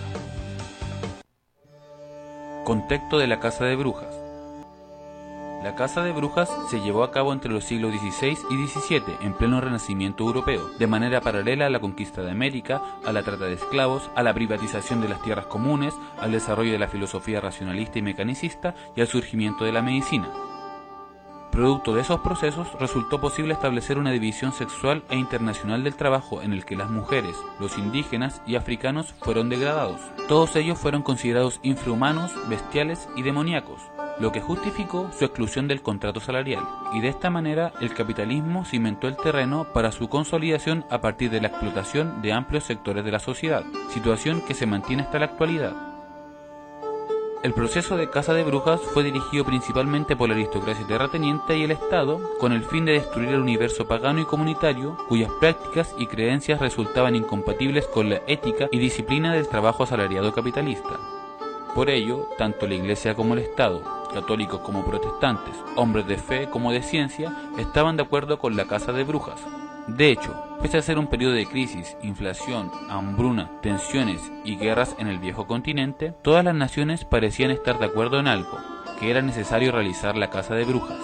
Contexto de la Casa de Brujas. La Casa de Brujas se llevó a cabo entre los siglos dieciséis y diecisiete, en pleno Renacimiento europeo, de manera paralela a la conquista de América, a la trata de esclavos, a la privatización de las tierras comunes, al desarrollo de la filosofía racionalista y mecanicista y al surgimiento de la medicina. Producto de esos procesos, resultó posible establecer una división sexual e internacional del trabajo en el que las mujeres, los indígenas y africanos fueron degradados. Todos ellos fueron considerados infrahumanos, bestiales y demoníacos, lo que justificó su exclusión del contrato salarial, y de esta manera el capitalismo cimentó el terreno para su consolidación a partir de la explotación de amplios sectores de la sociedad, situación que se mantiene hasta la actualidad. El proceso de caza de brujas fue dirigido principalmente por la aristocracia terrateniente y el Estado, con el fin de destruir el universo pagano y comunitario, cuyas prácticas y creencias resultaban incompatibles con la ética y disciplina del trabajo asalariado capitalista. Por ello, tanto la Iglesia como el Estado, católicos como protestantes, hombres de fe como de ciencia, estaban de acuerdo con la caza de brujas. De hecho, pese a ser un periodo de crisis, inflación, hambruna, tensiones y guerras en el viejo continente, todas las naciones parecían estar de acuerdo en algo, que era necesario realizar la caza de brujas.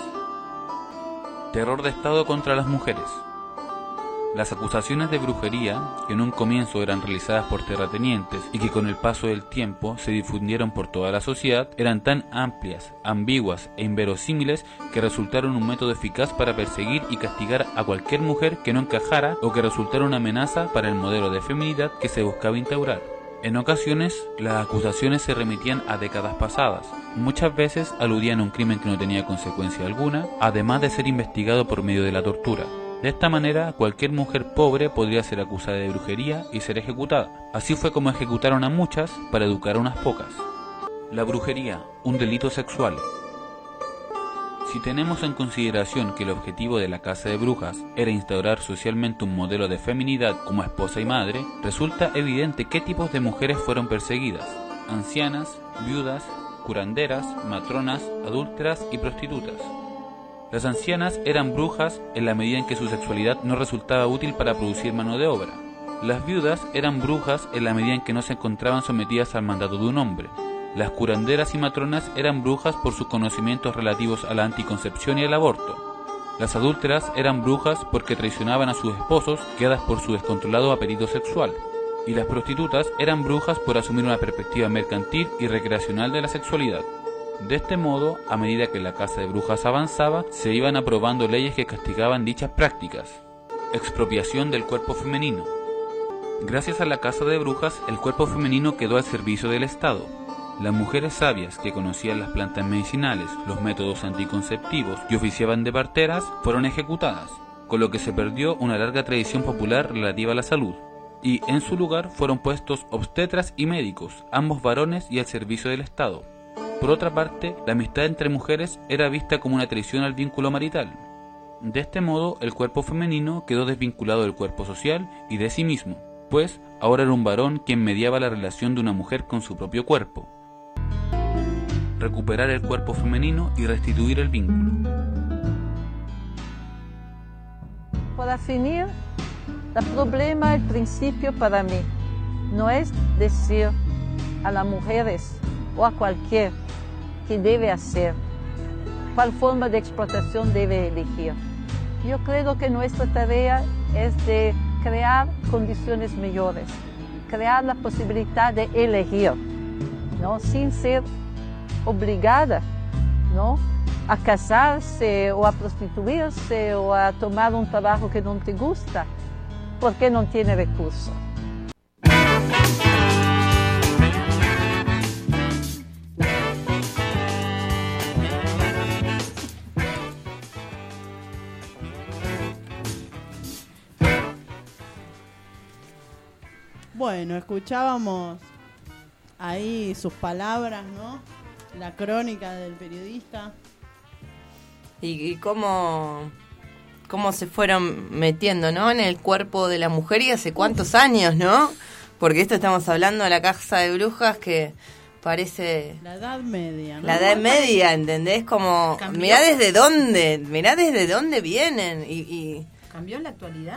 Terror de Estado contra las mujeres. Las acusaciones de brujería, que en un comienzo eran realizadas por terratenientes y que con el paso del tiempo se difundieron por toda la sociedad, eran tan amplias, ambiguas e inverosímiles que resultaron un método eficaz para perseguir y castigar a cualquier mujer que no encajara o que resultara una amenaza para el modelo de feminidad que se buscaba instaurar. En ocasiones, las acusaciones se remitían a décadas pasadas. Muchas veces aludían a un crimen que no tenía consecuencia alguna, además de ser investigado por medio de la tortura. De esta manera, cualquier mujer pobre podría ser acusada de brujería y ser ejecutada. Así fue como ejecutaron a muchas para educar a unas pocas. La brujería, un delito sexual. Si tenemos en consideración que el objetivo de la caza de brujas era instaurar socialmente un modelo de feminidad como esposa y madre, resulta evidente qué tipos de mujeres fueron perseguidas: ancianas, viudas, curanderas, matronas, adúlteras y prostitutas. Las ancianas eran brujas en la medida en que su sexualidad no resultaba útil para producir mano de obra. Las viudas eran brujas en la medida en que no se encontraban sometidas al mandato de un hombre. Las curanderas y matronas eran brujas por sus conocimientos relativos a la anticoncepción y al aborto. Las adúlteras eran brujas porque traicionaban a sus esposos, guiadas por su descontrolado apetito sexual. Y las prostitutas eran brujas por asumir una perspectiva mercantil y recreacional de la sexualidad. De este modo, a medida que la caza de brujas avanzaba, se iban aprobando leyes que castigaban dichas prácticas. Expropiación del cuerpo femenino. Gracias a la caza de brujas, el cuerpo femenino quedó al servicio del Estado. Las mujeres sabias que conocían las plantas medicinales, los métodos anticonceptivos y oficiaban de parteras fueron ejecutadas, con lo que se perdió una larga tradición popular relativa a la salud. Y en su lugar fueron puestos obstetras y médicos, ambos varones y al servicio del Estado. Por otra parte, la amistad entre mujeres era vista como una traición al vínculo marital. De este modo, el cuerpo femenino quedó desvinculado del cuerpo social y de sí mismo, pues ahora era un varón quien mediaba la relación de una mujer con su propio cuerpo. Recuperar el cuerpo femenino y restituir el vínculo. Para finir, el problema, el principio para mí, no es decir a las mujeres o a cualquier que debe hacer, cuál forma de explotación debe elegir. Yo creo que nuestra tarea es de crear condiciones mejores, crear la posibilidad de elegir, ¿no? Sin ser obligada, ¿no?, a casarse o a prostituirse o a tomar un trabajo que no te gusta, porque no tiene recursos. Bueno, escuchábamos ahí sus palabras, ¿no? La crónica del periodista. Y, y cómo, cómo se fueron metiendo, ¿no?, en el cuerpo de la mujer y hace cuántos años, ¿no? Porque esto estamos hablando de la caza de brujas que parece... La Edad Media, ¿no? La Edad Media, ¿entendés? Como, ¿Cambió? mirá desde dónde, mirá desde dónde vienen y... y... ¿Cambió en la actualidad?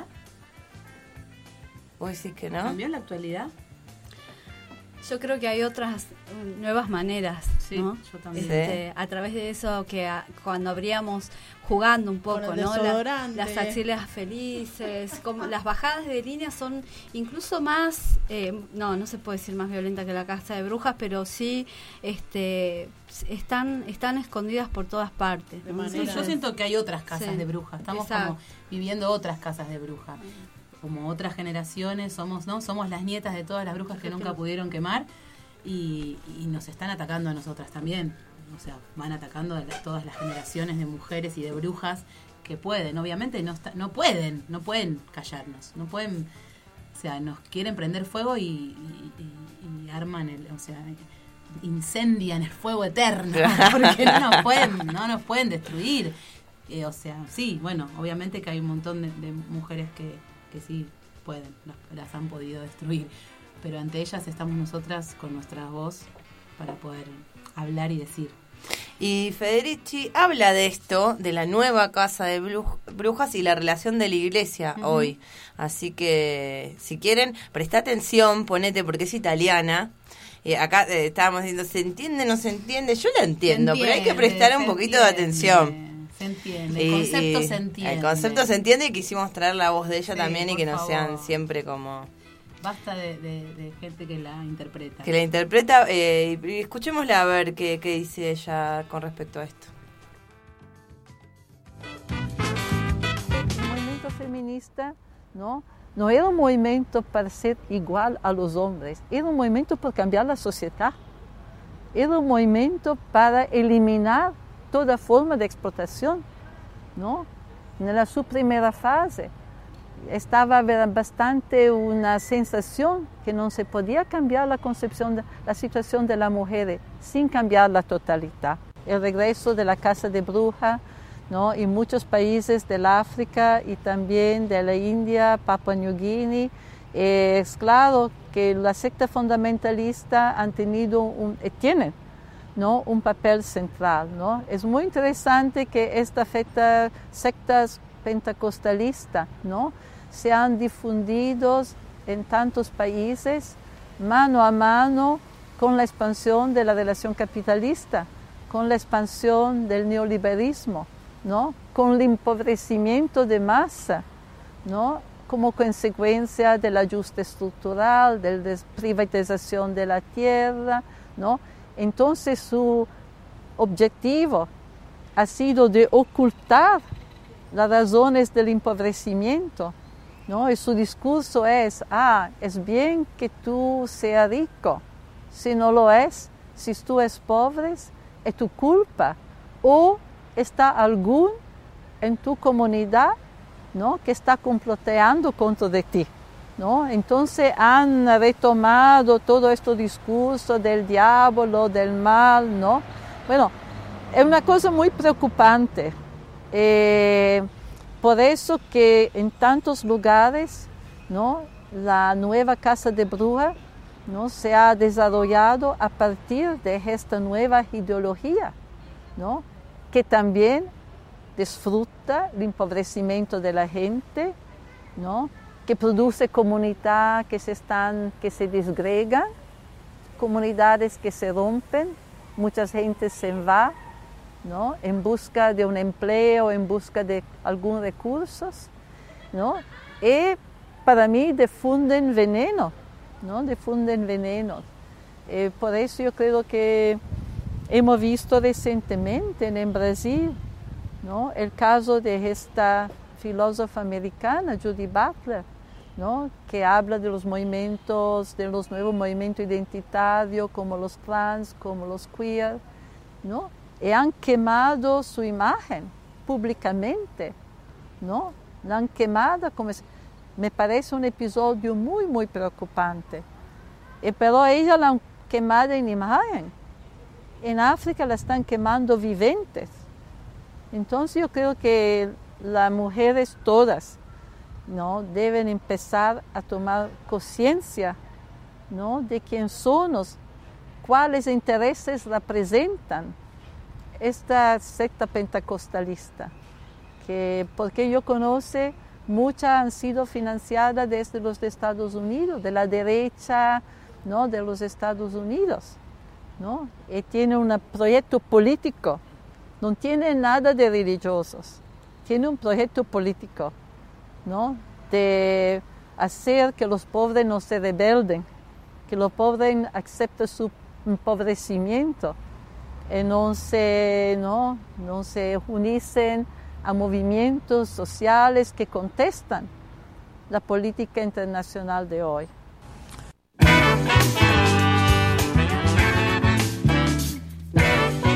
¿Vos decís que no? ¿Cambió en la actualidad? Yo creo que hay otras mm, nuevas maneras, Sí, ¿no? yo también. Este, a través de eso que a- cuando abríamos jugando un poco, Con el ¿no? La- desodorante. las axilas felices, como las bajadas de línea son incluso más, eh, no, no se puede decir más violenta que la caza de brujas, pero sí, este, están, están escondidas por todas partes. De ¿no? manera- Sí, yo siento que hay otras casas Sí, de brujas. Estamos exacto. como viviendo otras casas de brujas. Como otras generaciones, somos, ¿no? Somos las nietas de todas las brujas que nunca pudieron quemar y, y nos están atacando a nosotras también. O sea, van atacando a la- todas las generaciones de mujeres y de brujas que pueden. Obviamente no está- no pueden, no pueden callarnos, no pueden, o sea, nos quieren prender fuego y, y- y- y arman el, o sea, incendian el fuego eterno, porque no nos pueden, no nos pueden destruir. Eh, o sea, sí, bueno, obviamente que hay un montón de, de mujeres que, que sí pueden, las, las han podido destruir, pero ante ellas estamos nosotras con nuestra voz para poder hablar y decir. Y Federici habla de esto, de la nueva casa de brujas y la relación de la iglesia uh-huh. hoy. Así que, si quieren, presta atención, ponete, porque es italiana. Eh, acá eh, estábamos diciendo, ¿se entiende, no se entiende? Yo la entiendo, entiende, pero hay que prestar un poquito entiende, de atención. Se entiende, el concepto y, se entiende. El concepto se entiende y quisimos traer la voz de ella sí, también y que no favor. sean siempre como... Basta de, de, de gente que la interpreta. Que la interpreta, eh, y escuchémosla a ver qué, qué dice ella con respecto a esto. El movimiento feminista, ¿no? No era un movimiento para ser igual a los hombres, era un movimiento por cambiar la sociedad, era un movimiento para eliminar toda forma de explotación, ¿no? En la, su primera fase estaba bastante una sensación que no se podía cambiar la concepción de la situación de la mujer sin cambiar la totalidad. El regreso de la casa de bruja, ¿no? En muchos países del África y también de la India, Papua New Guinea, eh, es claro que la secta fundamentalista han tenido un, eh, tienen, ¿no? un papel central, ¿no? Es muy interesante que estas sectas pentecostalistas, ¿no? se han difundido en tantos países mano a mano con la expansión de la relación capitalista, con la expansión del neoliberalismo, ¿no? con el empobrecimiento de masa, ¿no? como consecuencia del ajuste estructural, de la privatización de la tierra, ¿no? Entonces su objetivo ha sido de ocultar las razones del empobrecimiento, ¿no? Y su discurso es, ah, es bien que tú seas rico, si no lo es, si tú eres pobre, es tu culpa, o está algún en tu comunidad, ¿no? que está comploteando contra de ti, ¿no? Entonces han retomado todo este discurso del diablo, del mal, ¿no? Bueno, es una cosa muy preocupante. Eh, por eso que en tantos lugares, ¿no? la nueva casa de bruja, ¿no? se ha desarrollado a partir de esta nueva ideología, ¿no? que también disfruta el empobrecimiento de la gente, ¿no? que produce comunidades que se, están, que se desgregan, comunidades que se rompen, mucha gente se va, ¿no? en busca de un empleo, en busca de algunos recursos, ¿no? y para mí difunden veneno, ¿no? difunden veneno. Eh, por eso yo creo que hemos visto recientemente en Brasil, ¿no? el caso de esta filósofa americana, Judy Butler, ¿no? que habla de los movimientos, de los nuevos movimientos identitarios, como los trans, como los queer, ¿no? y han quemado su imagen públicamente, ¿no? la han quemado, como es, me parece un episodio muy, muy preocupante. Y, pero ella la han quemado en imagen. En África la están quemando viventes. Entonces yo creo que las mujeres todas, ¿no? deben empezar a tomar conciencia, ¿no? de quién somos, cuáles intereses representan esta secta pentecostalista, que porque yo conozco, muchas han sido financiadas desde los Estados Unidos, de la derecha, ¿no? de los Estados Unidos, ¿no? y tiene un proyecto político. No tiene nada de religiosos, tiene un proyecto político, ¿no? de hacer que los pobres no se rebelden, que los pobres acepten su empobrecimiento y no se, no, no se unicen a movimientos sociales que contestan la política internacional de hoy.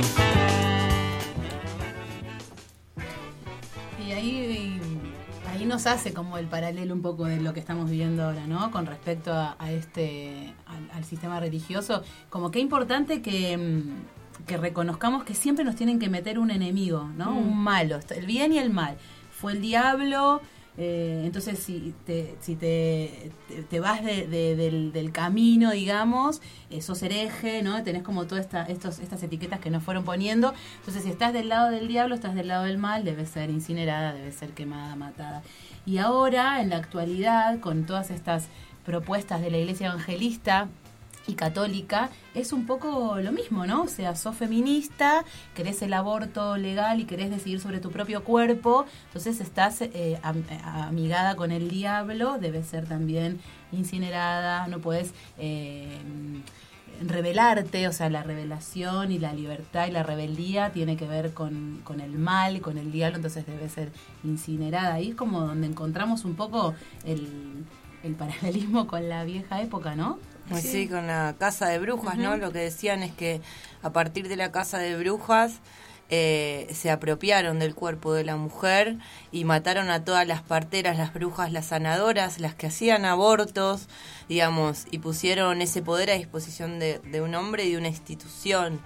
Y ahí, ahí nos nos hace como el paralelo un poco de lo que estamos viviendo ahora, ¿no? Con respecto a, a este, al, al sistema religioso. Como que importante que, que reconozcamos que siempre nos tienen que meter un enemigo, ¿no? Mm. Un malo, el bien y el mal. Fue el diablo. Eh, entonces si te si te, te, te vas de, de, del, del camino, digamos, eh, sos hereje, ¿no? Tenés como todas esta, estos, estas etiquetas que nos fueron poniendo. Entonces si estás del lado del diablo, estás del lado del mal, debe ser incinerada, debe ser quemada, matada. Y ahora, en la actualidad, con todas estas propuestas de la Iglesia Evangelista y católica, es un poco lo mismo, ¿no? O sea, sos feminista, querés el aborto legal y querés decidir sobre tu propio cuerpo, entonces estás eh, am- amigada con el diablo, debes ser también incinerada, no podés eh, rebelarte, o sea, la revelación y la libertad y la rebeldía tiene que ver con, con el mal, con el diablo, entonces debe ser incinerada. Ahí es como donde encontramos un poco el, el paralelismo con la vieja época, ¿no? Sí. sí, con la casa de brujas, uh-huh. ¿no? Lo que decían es que a partir de la casa de brujas eh, se apropiaron del cuerpo de la mujer y mataron a todas las parteras, las brujas, las sanadoras, las que hacían abortos, digamos, y pusieron ese poder a disposición de, de un hombre y de una institución.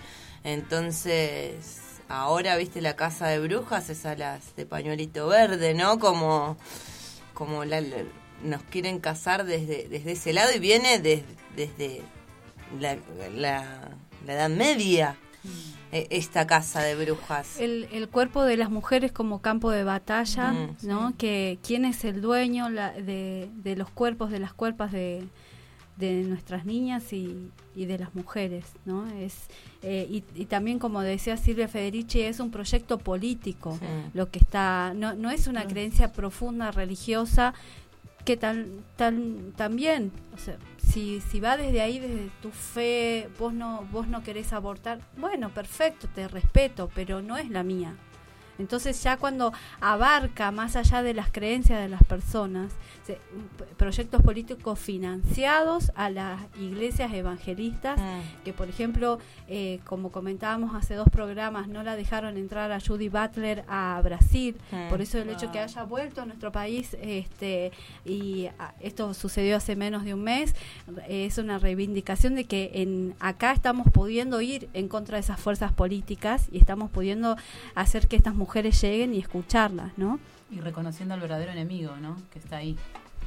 Entonces, ahora, viste, la casa de brujas es a las de pañuelito verde, ¿no? Como, como la... la nos quieren casar desde desde ese lado y viene desde, desde la, la, la Edad Media, mm. esta casa de brujas. El, el cuerpo de las mujeres como campo de batalla, mm, ¿no? Sí. Que quién es el dueño la, de, de los cuerpos, de las cuerpas de, de nuestras niñas y, y de las mujeres, ¿no? Es eh, y, y también, como decía Silvia Federici, es un proyecto político, sí. Lo que está, no, no es una sí. creencia profunda religiosa, que tal, tal, también, o sea, si, si va desde ahí, desde tu fe, vos no, vos no querés abortar, bueno, perfecto, te respeto, pero no es la mía. Entonces ya cuando abarca más allá de las creencias de las personas, se, proyectos políticos financiados a las iglesias evangelistas, mm. que por ejemplo, eh, como comentábamos hace dos programas, no la dejaron entrar a Judy Butler a Brasil, mm. por eso el hecho que haya vuelto a nuestro país, este y a, esto sucedió hace menos de un mes, eh, es una reivindicación de que en acá estamos pudiendo ir en contra de esas fuerzas políticas y estamos pudiendo hacer que estas mujeres mujeres lleguen y escucharlas, ¿no? Y reconociendo al verdadero enemigo, ¿no? Que está ahí.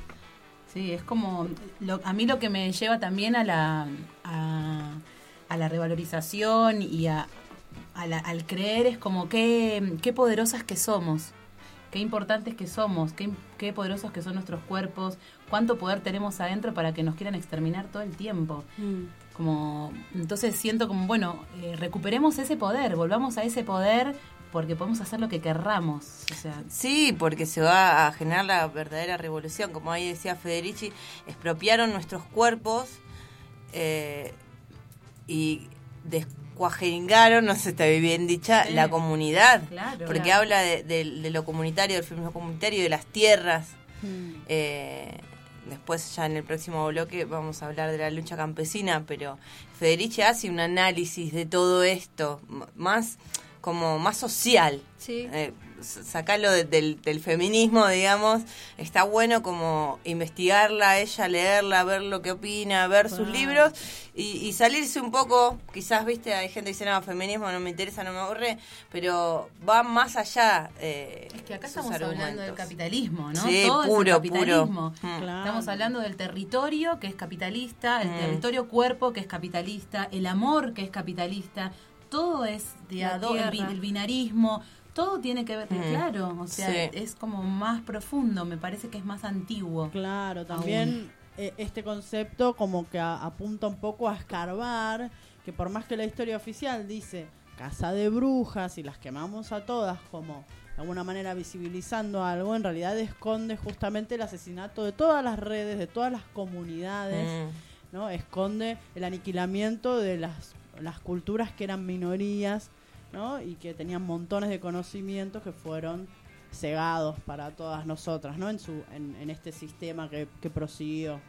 Sí, es como lo, a mí lo que me lleva también a la a, a la revalorización y a, a la, al creer es como qué qué poderosas que somos, qué importantes que somos, qué, qué poderosos que son nuestros cuerpos, cuánto poder tenemos adentro para que nos quieran exterminar todo el tiempo. Mm. Como entonces siento como bueno, eh, recuperemos ese poder, volvamos a ese poder. Porque podemos hacer lo que querramos. O sea. Sí, porque se va a generar la verdadera revolución. Como ahí decía Federici, expropiaron nuestros cuerpos eh, y descuajeringaron, no sé si está bien dicha, sí. la comunidad. Claro, porque claro. habla de, de, de lo comunitario, del feminismo comunitario y de las tierras. Hmm. Eh, después ya en el próximo bloque vamos a hablar de la lucha campesina, pero Federici hace un análisis de todo esto, más... como más social, sí. eh, sacarlo de, del, del feminismo, digamos, está bueno como investigarla a ella, leerla, ver lo que opina, ver sus ah. libros y, y salirse un poco, quizás, viste, hay gente que dice, no, feminismo no me interesa, no me aburre, pero va más allá. Eh, es que acá estamos argumentos. hablando del capitalismo, ¿no? Sí, todo puro, es el capitalismo. puro. Claro. Estamos hablando del territorio, que es capitalista, el mm. territorio cuerpo, que es capitalista, el amor, que es capitalista. Todo es de ado, el, el binarismo, todo tiene que ver, mm. claro, o sea, sí. es como más profundo, me parece que es más antiguo. Claro, también eh, este concepto como que a, apunta un poco a escarbar, que por más que la historia oficial dice casa de brujas y las quemamos a todas como de alguna manera visibilizando algo, en realidad esconde justamente el asesinato de todas las redes, de todas las comunidades, mm. ¿no? Esconde el aniquilamiento de las las culturas que eran minorías, ¿no? Y que tenían montones de conocimientos que fueron cegados para todas nosotras, ¿no? En su en, en este sistema que, que prosiguió.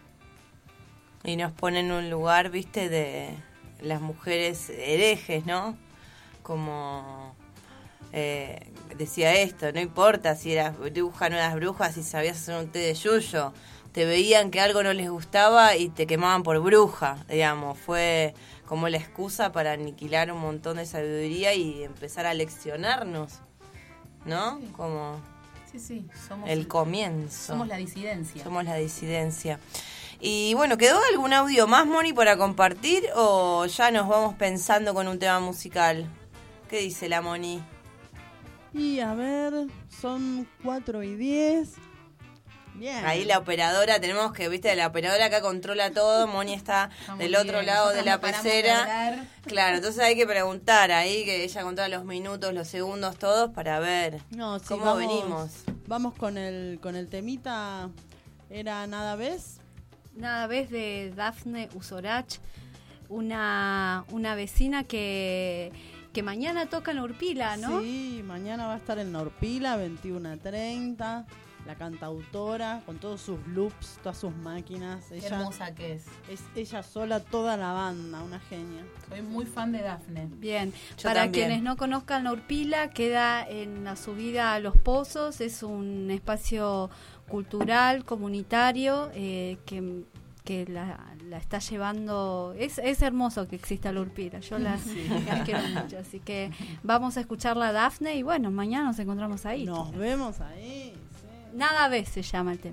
Y nos pone en un lugar, viste, de las mujeres herejes, ¿no? Como eh, decía esto, no importa si eras bruja o no eras bruja, si sabías hacer un té de yuyo, te veían que algo no les gustaba y te quemaban por bruja, digamos, fue como la excusa para aniquilar un montón de sabiduría y empezar a leccionarnos, ¿no? Como sí, sí, somos el comienzo. Somos la disidencia. Somos la disidencia. Y bueno, ¿quedó algún audio más, Moni, para compartir o ya nos vamos pensando con un tema musical? ¿Qué dice la Moni? Y a ver, son cuatro y diez. Bien. Ahí la operadora, tenemos que, viste, la operadora acá controla todo, Moni está Estamos del otro bien. lado Nosotros de la no paramos pecera. de hablar. Claro, entonces hay que preguntar ahí, que ella controla los minutos, los segundos, todos, para ver No, sí, cómo vamos, venimos. Vamos con el, con el temita, ¿era Nada Ves? Nada ves de Dafne Usorach, una, una vecina que, que mañana toca en Urpila, ¿no? Sí, mañana va a estar en Urpila, veintiuno a treinta. La cantautora, con todos sus loops, todas sus máquinas. Qué Ella, hermosa que es. Es ella sola, toda la banda, una genia. Soy muy fan de Dafne. Bien, Yo para también. quienes no conozcan la Urpila, queda en la subida a Los Pozos, es un espacio cultural, comunitario, eh, que, que la, la está llevando, es, es hermoso que exista la Urpila, yo la, Sí. la quiero mucho, así que vamos a escucharla a Dafne y bueno, mañana nos encontramos ahí. Nos vemos ahí. Nada ves se llama el tema.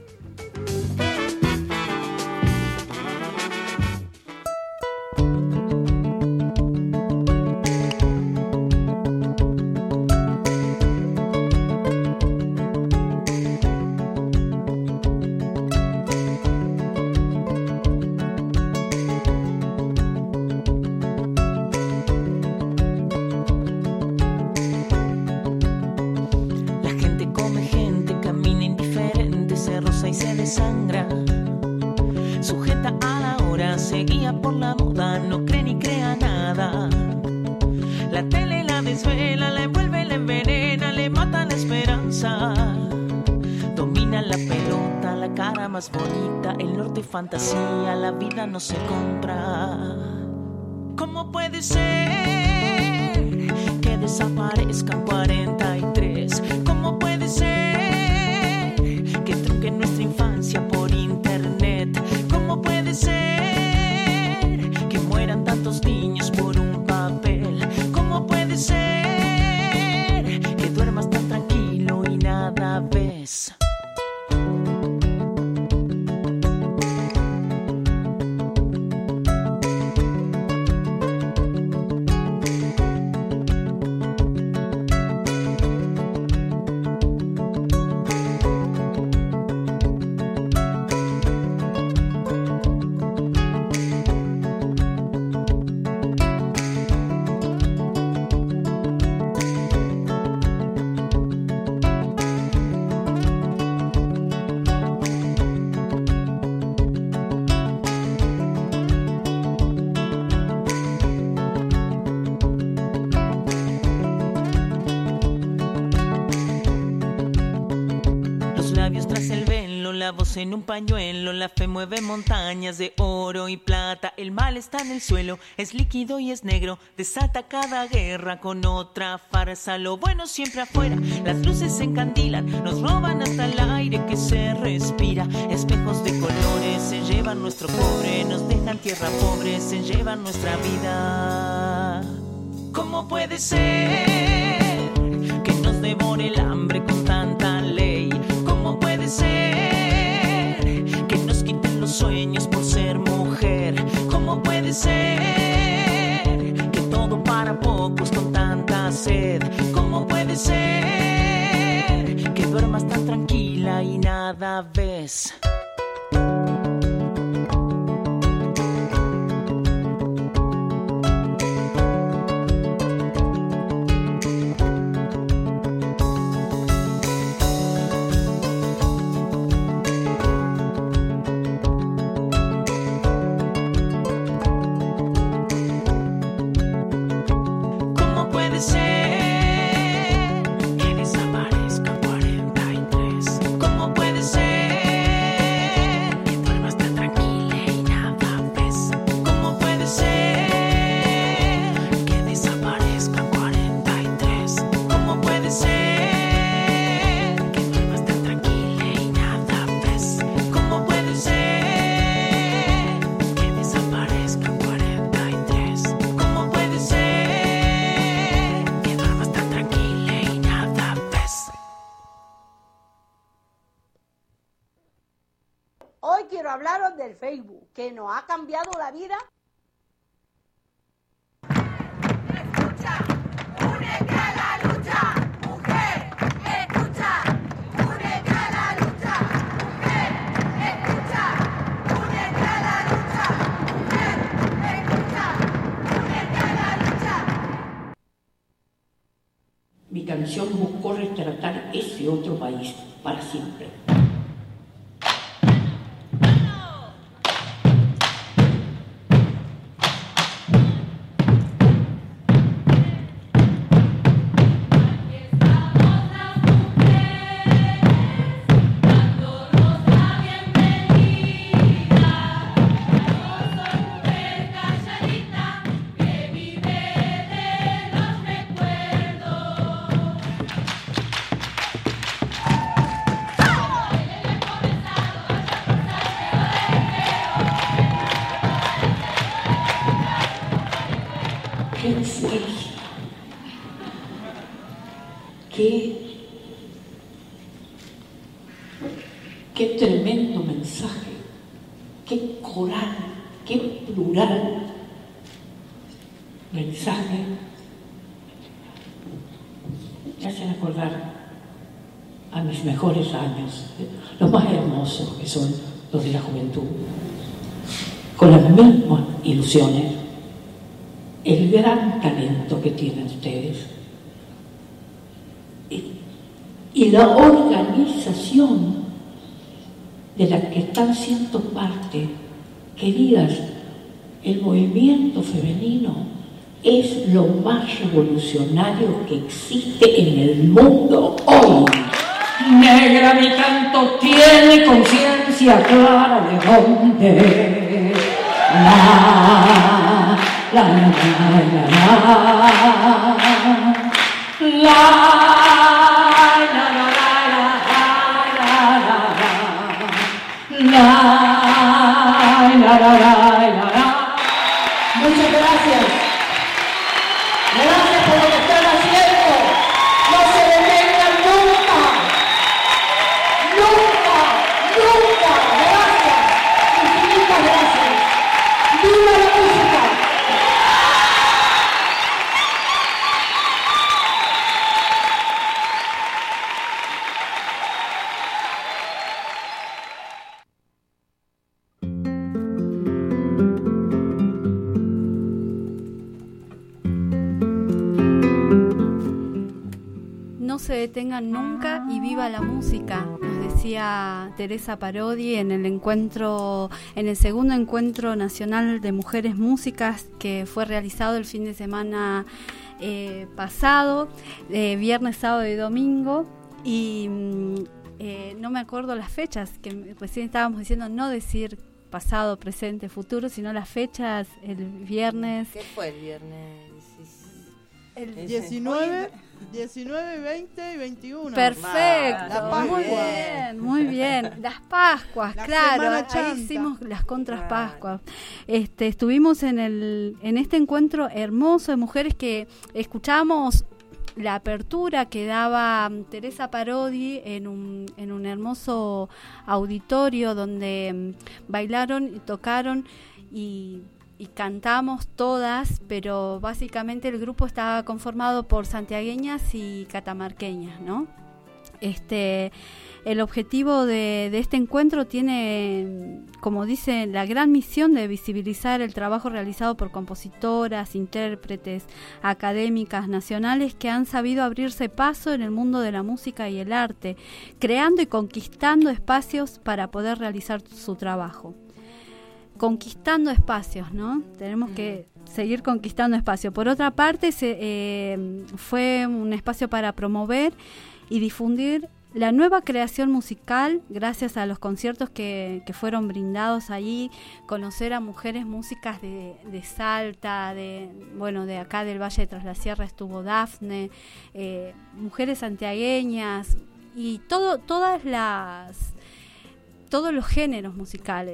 Sangra, sujeta a la hora, seguía por la moda, no cree ni crea nada. La tele la desvela, la envuelve, la envenena, le mata la esperanza. Domina la pelota, la cara más bonita, el norte fantasía, la vida no se compra. ¿Cómo puede ser que desaparezcan cuarenta y tres? ¿Cómo puede ser que trunque nuestra infancia por internet? ¿Cómo puede ser que mueran tantos niños por un papel? ¿Cómo puede ser que duermas tan tranquilo y nada ves? En un pañuelo, la fe mueve montañas de oro y plata. El mal está en el suelo, es líquido y es negro. Desata cada guerra con otra farsa. Lo bueno siempre afuera, las luces se encandilan, nos roban hasta el aire que se respira. Espejos de colores se llevan nuestro cobre, nos dejan tierra pobre, se llevan nuestra vida. ¿Cómo puede ser que nos devore el hambre con tanta ley? ¿Cómo puede ser sueños por ser mujer? ¿Cómo puede ser que todo para pocos con tanta sed? ¿Cómo puede ser que duermas tan tranquila y nada ves? Que desaparezca cuarenta y tres. ¿Cómo puede ser quiero hablaros del Facebook, que nos ha cambiado la vida. Escucha, únete a la lucha, mujer, escucha, únete a la lucha, mujer, escucha, únete a la lucha, mujer, escucha, únete a la lucha. Mi canción buscó retratar ese otro país para siempre. Qué, qué tremendo mensaje, qué coral, qué plural mensaje. Me hacen acordar a mis mejores años, los más hermosos que son los de la juventud, con las mismas ilusiones, el gran talento que tienen ustedes y la organización de la que están siendo parte. Queridas, el movimiento femenino es lo más revolucionario que existe en el mundo hoy. Negra, mi canto tiene conciencia clara de dónde. La, la, la, la, la, la, la. La, la, la, la, la, la. Muchas gracias. Gracias por lo que están haciendo. No se detengan nunca. Nunca, nunca. Gracias. Infinitas gracias. ¡Viva la música! No se detengan nunca y viva la música, nos decía Teresa Parodi en el encuentro, en el segundo encuentro nacional de mujeres músicas que fue realizado el fin de semana eh, pasado, eh, viernes, sábado y domingo, y eh, no me acuerdo las fechas, que recién estábamos diciendo no decir pasado, presente, futuro, sino las fechas, el viernes. ¿Qué fue el viernes? El diecinueve, diecinueve, veinte y veintiuno. Perfecto, La muy bien, muy bien. Las Pascuas, La claro, Semana ahí Chanta. hicimos las contras Pascuas. Este, estuvimos en el en este encuentro hermoso de mujeres que escuchamos la apertura que daba Teresa Parodi en un en un hermoso auditorio donde bailaron y tocaron y y cantamos todas, pero básicamente el grupo estaba conformado por santiagueñas y catamarqueñas, ¿no? Este, el objetivo de, de este encuentro tiene, como dice, la gran misión de visibilizar el trabajo realizado por compositoras, intérpretes, académicas nacionales que han sabido abrirse paso en el mundo de la música y el arte, creando y conquistando espacios para poder realizar su trabajo. Conquistando espacios, ¿no? Tenemos que seguir conquistando espacios. Por otra parte, se, eh, fue un espacio para promover y difundir la nueva creación musical gracias a los conciertos que, que fueron brindados allí, conocer a mujeres músicas de, de Salta, de bueno, de acá del Valle de Tras la Sierra estuvo Dafne, eh, mujeres santiagueñas y todo, todas las, todos los géneros musicales.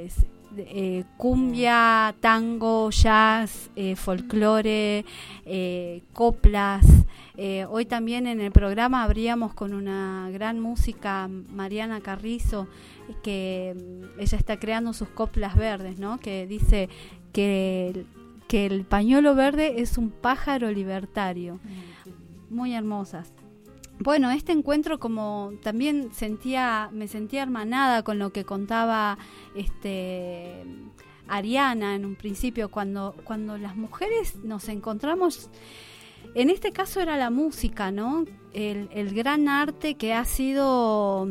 eh, cumbia, tango, jazz, eh, folclore, eh, coplas. Eh, hoy también en el programa abríamos con una gran música, Mariana Carrizo, que mm, ella está creando sus coplas verdes, ¿no? Que dice que, que el pañuelo verde es un pájaro libertario. Muy hermosas. Bueno, este encuentro, como también sentía, me sentía hermanada con lo que contaba este Ariana en un principio, cuando, cuando las mujeres nos encontramos, en este caso era la música, ¿no? El, el gran arte que ha sido,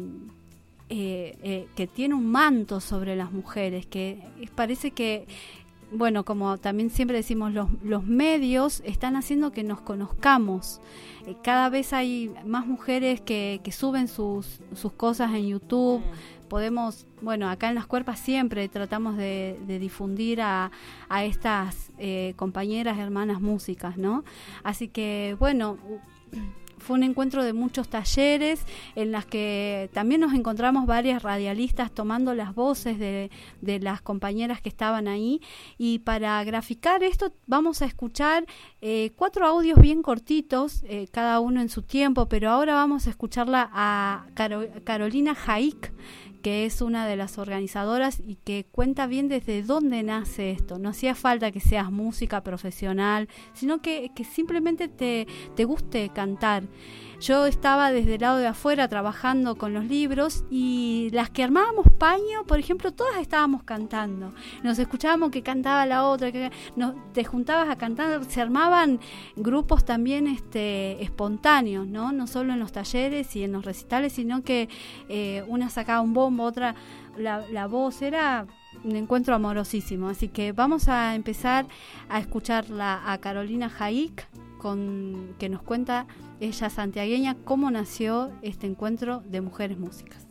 eh, eh, que tiene un manto sobre las mujeres, que parece que, bueno, como también siempre decimos, los, los medios están haciendo que nos conozcamos. Eh, cada vez hay más mujeres que, que suben sus, sus cosas en YouTube. Mm. Podemos, bueno, acá en Las Cuerpas siempre tratamos de, de difundir a, a estas eh, compañeras, hermanas músicas, ¿no? Así que, bueno, fue un encuentro de muchos talleres en las que también nos encontramos varias radialistas tomando las voces de, de las compañeras que estaban ahí. Y para graficar esto vamos a escuchar eh, cuatro audios bien cortitos, eh, cada uno en su tiempo, pero ahora vamos a escucharla a Caro- Carolina Jaik, que es una de las organizadoras y que cuenta bien desde dónde nace esto. No hacía falta que seas música profesional, sino que, que simplemente te, te guste cantar. Yo estaba desde el lado de afuera trabajando con los libros y las que armábamos paño, por ejemplo, todas estábamos cantando. Nos escuchábamos que cantaba la otra, que nos, te juntabas a cantar, se armaban grupos también este, espontáneos, ¿no? No solo en los talleres y en los recitales, sino que eh, una sacaba un bombo, otra la, la voz, era un encuentro amorosísimo. Así que vamos a empezar a escucharla a Carolina Jaik, con que nos cuenta ella santiagueña cómo nació este encuentro de mujeres músicas.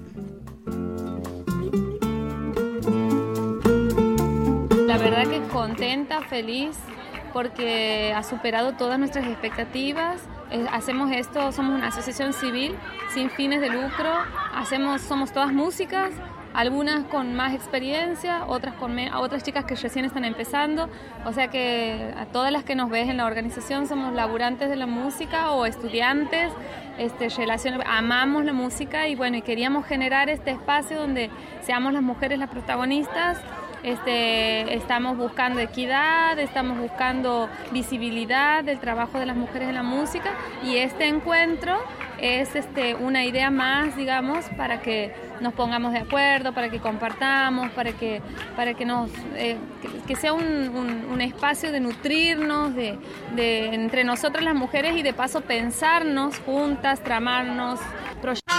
La verdad que contenta, feliz, porque ha superado todas nuestras expectativas. Eh, hacemos esto, somos una asociación civil sin fines de lucro, hacemos, somos todas músicas, algunas con más experiencia, otras con me- otras chicas que recién están empezando, o sea que a todas las que nos ves en la organización somos laburantes de la música o estudiantes, este, relacion- amamos la música y bueno, y queríamos generar este espacio donde seamos las mujeres las protagonistas. Este, estamos buscando equidad, estamos buscando visibilidad del trabajo de las mujeres en la música y este encuentro es este, una idea más, digamos, para que nos pongamos de acuerdo, para que compartamos, para que, para que, nos, eh, que, que sea un, un, un espacio de nutrirnos de, de, entre nosotras las mujeres y de paso pensarnos juntas, tramarnos proyectos.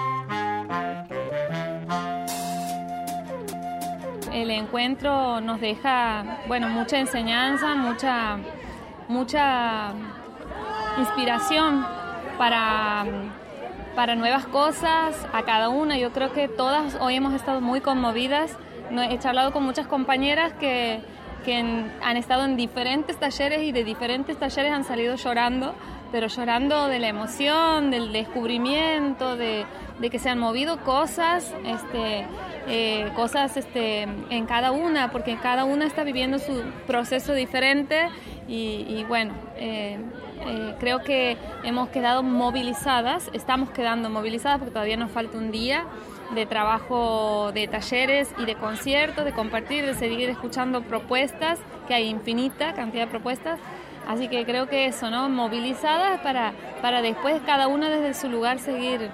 El encuentro nos deja, bueno, mucha enseñanza, mucha, mucha inspiración para, para nuevas cosas a cada una. Yo creo que todas hoy hemos estado muy conmovidas. He charlado con muchas compañeras que, que en, han estado en diferentes talleres y de diferentes talleres han salido llorando, pero llorando de la emoción, del descubrimiento, de, de que se han movido cosas, este, eh, cosas este, en cada una, porque cada una está viviendo su proceso diferente y, y bueno, eh, eh, creo que hemos quedado movilizadas, estamos quedando movilizadas porque todavía nos falta un día de trabajo, de talleres y de conciertos, de compartir, de seguir escuchando propuestas, que hay infinita cantidad de propuestas. Así que creo que eso, ¿no? Movilizadas para, para después cada una desde su lugar seguir.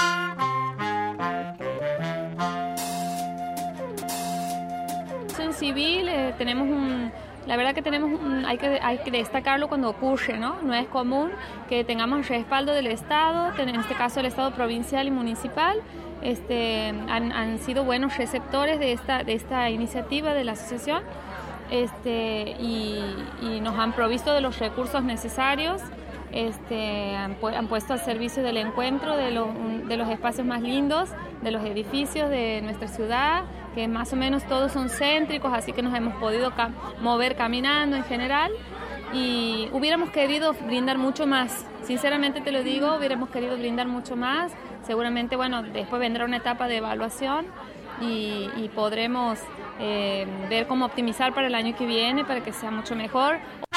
En civil eh, tenemos un, la verdad que tenemos un, hay que hay que destacarlo cuando ocurre, ¿no? No es común que tengamos respaldo del Estado, en este caso el Estado provincial y municipal. Este, han, han sido buenos receptores de esta, de esta iniciativa de la asociación. Este, y, y nos han provisto de los recursos necesarios, este, han, pu- han puesto al servicio del encuentro de, lo, un, de los espacios más lindos, de los edificios de nuestra ciudad, que más o menos todos son céntricos, así que nos hemos podido ca- mover caminando en general y hubiéramos querido brindar mucho más, sinceramente te lo digo, hubiéramos querido brindar mucho más, seguramente bueno, después vendrá una etapa de evaluación y, y podremos eh, ver cómo optimizar para el año que viene para que sea mucho mejor.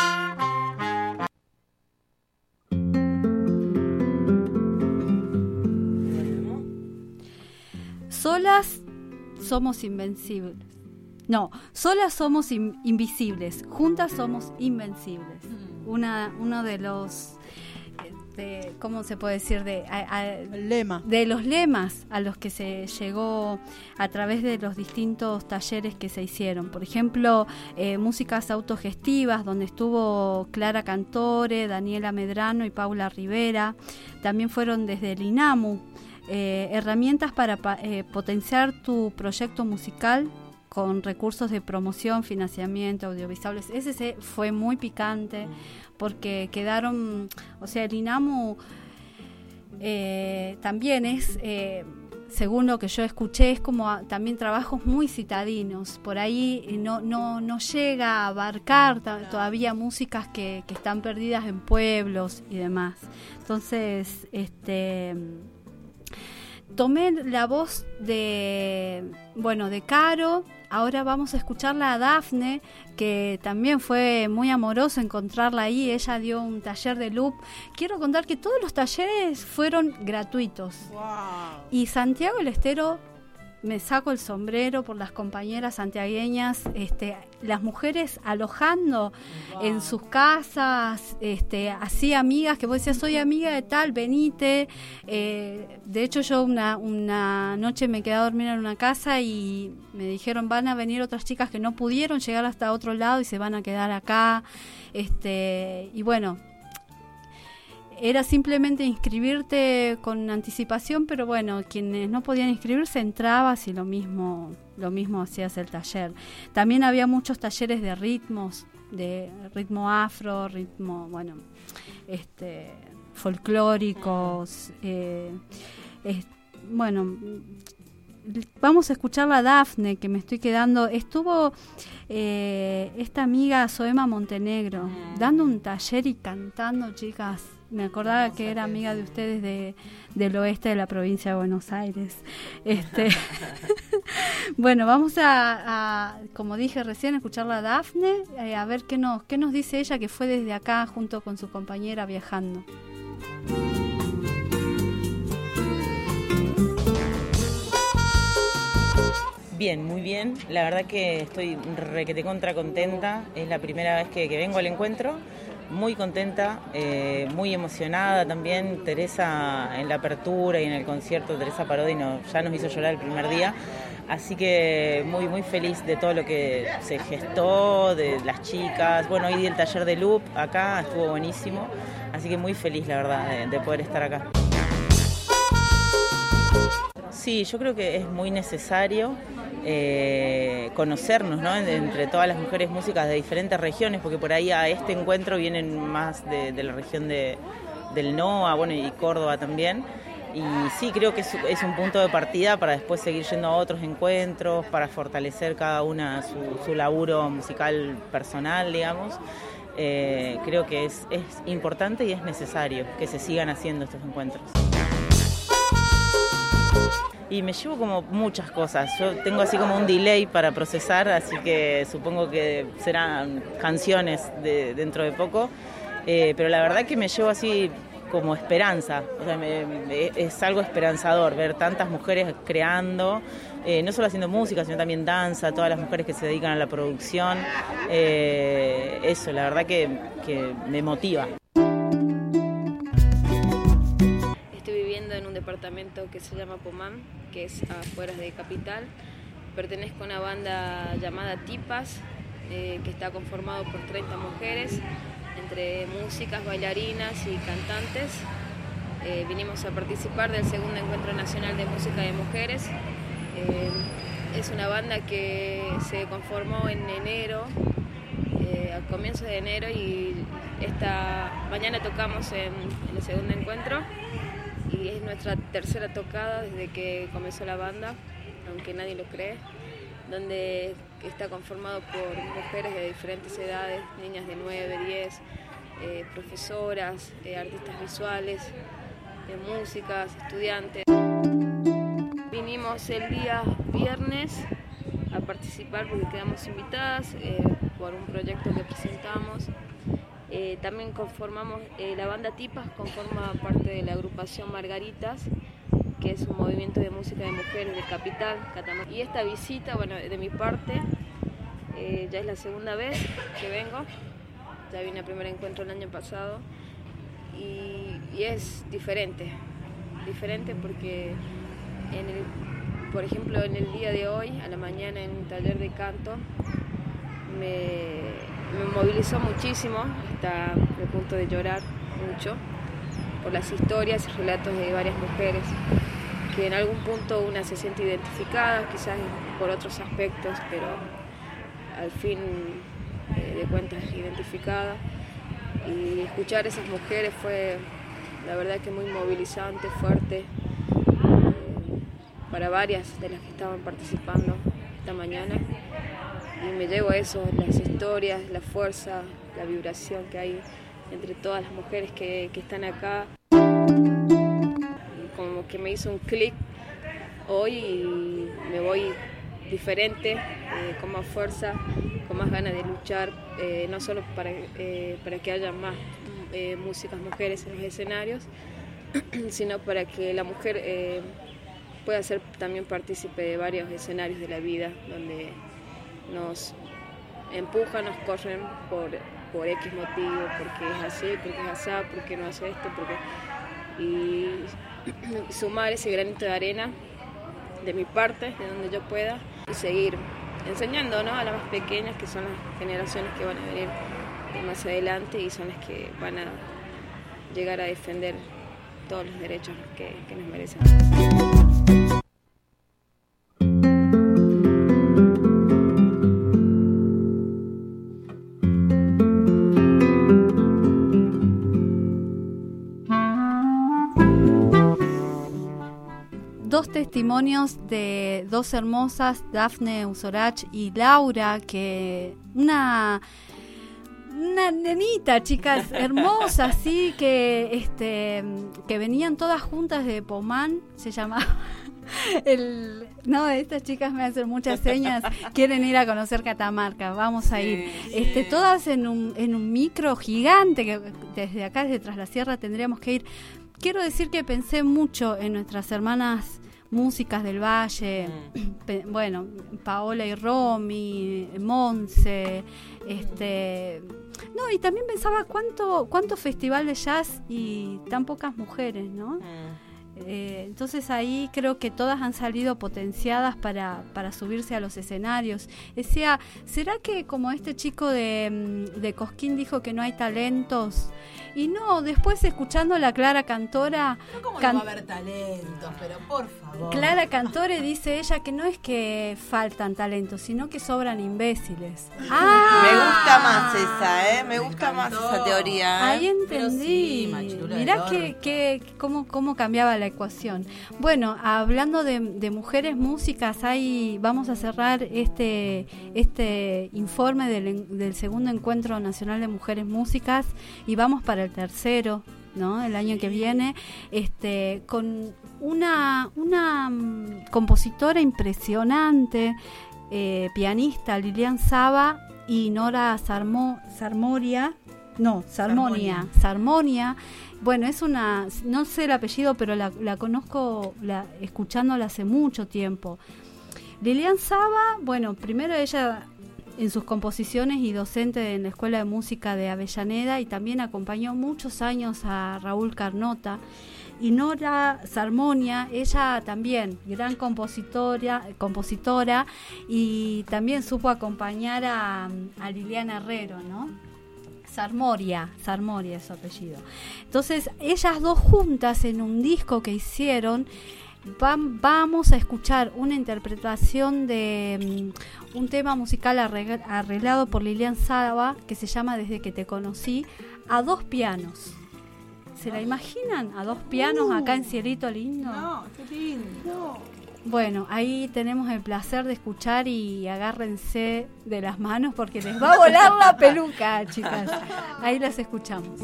Solas somos invencibles. No, solas somos in- invisibles, juntas somos invencibles. Una, uno de los, de, ¿cómo se puede decir? De, a, a, lema. de los lemas a los que se llegó a través de los distintos talleres que se hicieron. Por ejemplo, eh, músicas autogestivas, donde estuvo Clara Cantore, Daniela Medrano y Paula Rivera. También fueron desde el INAMU, eh, herramientas para pa, eh, potenciar tu proyecto musical con recursos de promoción, financiamiento, audiovisuales. Ese se fue muy picante porque quedaron, o sea, el INAMU eh, también es, eh, según lo que yo escuché, es como a, también trabajos muy citadinos. Por ahí no no no llega a abarcar ta, todavía músicas que, que están perdidas en pueblos y demás. Entonces, este... tomé la voz de, bueno, de Caro. Ahora vamos a escucharla a Dafne, que también fue muy amoroso encontrarla ahí. Ella dio un taller de loop. Quiero contar que todos los talleres fueron gratuitos. Wow. Y Santiago del Estero, me saco el sombrero por las compañeras santiagueñas, este, las mujeres alojando wow. en sus casas, este, así amigas, que vos decías, soy amiga de tal, venite. Eh, de hecho, yo una, una noche me quedé a dormir en una casa y me dijeron, van a venir otras chicas que no pudieron llegar hasta otro lado y se van a quedar acá. Este, y bueno, era simplemente inscribirte con anticipación, pero bueno, quienes no podían inscribirse entrabas y lo mismo, lo mismo hacías el taller. También había muchos talleres de ritmos, de ritmo afro, ritmo, bueno, este, folclóricos, eh, eh, bueno, vamos a escuchar a Dafne, que me estoy quedando. Estuvo eh, esta amiga Zoema Montenegro dando un taller y cantando, chicas. Me acordaba que era amiga de ustedes de, del oeste de la provincia de Buenos Aires. Este, bueno, vamos a, a, como dije recién, a escucharla a Dafne, eh, a ver qué nos, qué nos dice ella, que fue desde acá junto con su compañera viajando. Bien, muy bien. La verdad que estoy requete contra contenta. Es la primera vez que, que vengo al encuentro. Muy contenta, eh, muy emocionada también. Teresa en la apertura y en el concierto, Teresa Parodi no, ya nos hizo llorar el primer día. Así que muy muy feliz de todo lo que se gestó, de las chicas. Bueno, hoy di el taller de loop acá, estuvo buenísimo. Así que muy feliz, la verdad, de, de poder estar acá. Sí, yo creo que es muy necesario eh, conocernos, ¿no? entre todas las mujeres músicas de diferentes regiones, porque por ahí a este encuentro vienen más de, de la región de, del N O A, bueno, y Córdoba también. Y sí, creo que es, es un punto de partida para después seguir yendo a otros encuentros, para fortalecer cada una su, su laburo musical personal, digamos. Eh, creo que es, es importante y es necesario que se sigan haciendo estos encuentros. Y me llevo como muchas cosas. Yo tengo así como un delay para procesar, así que supongo que serán canciones de, dentro de poco. Eh, pero la verdad que me llevo así como esperanza. O sea, me, me, es algo esperanzador ver tantas mujeres creando, eh, no solo haciendo música, sino también danza, todas las mujeres que se dedican a la producción. Eh, eso, la verdad que, que me motiva. En un departamento que se llama Pomán, que es afuera de Capital. Pertenezco a una banda llamada Tipas, eh, que está conformado por treinta mujeres, entre músicas, bailarinas y cantantes. Eh, vinimos a participar del segundo Encuentro Nacional de Música de Mujeres. Eh, es una banda que se conformó en enero, eh, a comienzos de enero, y esta mañana tocamos en, en el segundo encuentro. Y es nuestra tercera tocada desde que comenzó la banda, aunque nadie lo cree, donde está conformado por mujeres de diferentes edades, niñas de nueve, diez, eh, profesoras, eh, artistas visuales, de músicas, estudiantes. Vinimos vamos el día viernes a participar porque quedamos invitadas eh, por un proyecto que presentamos. Eh, también conformamos, eh, la banda Tipas conforma parte de la agrupación Margaritas, que es un movimiento de música de mujeres de Capital, Catamarca. Y esta visita, bueno, de mi parte, eh, ya es la segunda vez que vengo, ya vine al primer encuentro el año pasado, y, y es diferente, diferente porque, en el, por ejemplo, en el día de hoy, a la mañana en un taller de canto, me, me movilizó muchísimo, hasta el punto de llorar mucho, por las historias y relatos de varias mujeres, que en algún punto una se siente identificada, quizás por otros aspectos, pero al fin eh, de cuentas identificada. Y escuchar a esas mujeres fue, la verdad, que muy movilizante, fuerte, eh, para varias de las que estaban participando esta mañana. Y me llevo a eso, las historias, la fuerza, la vibración que hay entre todas las mujeres que, que están acá. Y como que me hizo un clic hoy y me voy diferente, eh, con más fuerza, con más ganas de luchar, eh, no solo para, eh, para que haya más eh, músicas mujeres en los escenarios, sino para que la mujer eh, pueda ser también partícipe de varios escenarios de la vida, donde nos empujan, nos corren por, por X motivo, porque es así, porque es así, porque no hace esto, porque... Y sumar ese granito de arena de mi parte, de donde yo pueda, y seguir enseñando, ¿no?, a las más pequeñas, que son las generaciones que van a venir más adelante y son las que van a llegar a defender todos los derechos que, que nos merecen. Dos testimonios de dos hermosas, Dafne Usorach y Laura, que una una nenita, chicas hermosas, sí, que este que venían todas juntas de Pomán, se llamaba el no, estas chicas me hacen muchas señas, quieren ir a conocer Catamarca, vamos a ir, sí, este sí. Todas en un en un micro gigante que desde acá, desde Tras la Sierra, tendríamos que ir. Quiero decir que pensé mucho en nuestras hermanas músicas del Valle, mm. bueno, Paola y Romy, Monse, este, no, y también pensaba cuánto cuánto festival de jazz y tan pocas mujeres, ¿no? Mm. Eh, entonces ahí creo que todas han salido potenciadas para, para subirse a los escenarios. Decía, ¿será que como este chico de, de Cosquín dijo que no hay talentos? Y no, después escuchando a la Clara Cantore... ¿Cómo can- no va a haber talentos? Pero por favor. Clara Cantore dice ella que no es que faltan talentos, sino que sobran imbéciles. Ah, me gusta más esa, ¿eh? Me, me gusta encantó. más esa teoría. ¿eh? Ahí entendí. Sí, mirá que, que, cómo, cómo cambiaba la ecuación. Bueno, hablando de, de mujeres músicas, hay, vamos a cerrar este, este informe del, del segundo encuentro nacional de mujeres músicas y vamos para el tercero, ¿no? El año que viene, este, con una, una um, compositora impresionante, eh, pianista, Lilian Saba y Nora Sarmo, Sarmoria, no, Sarmonia, Sarmonia. Bueno, es una, no sé el apellido, pero la, la conozco la, escuchándola hace mucho tiempo. Lilian Saba, bueno, primero ella en sus composiciones y docente en la Escuela de Música de Avellaneda, y también acompañó muchos años a Raúl Carnota. Y Nora Sarmonia, ella también, gran compositora, compositora y también supo acompañar a, a Liliana Herrero, ¿no? Sarmoria, Sarmoria es su apellido. Entonces, ellas dos juntas en un disco que hicieron, van, vamos a escuchar una interpretación de um, un tema musical arreglado por Lilian Saba que se llama Desde que te conocí, a dos pianos. ¿Se la imaginan? A dos pianos uh, acá en Cielito Lindo. No, qué lindo. No. Bueno, ahí tenemos el placer de escuchar y agárrense de las manos porque les va a volar la peluca, chicas. Ahí las escuchamos.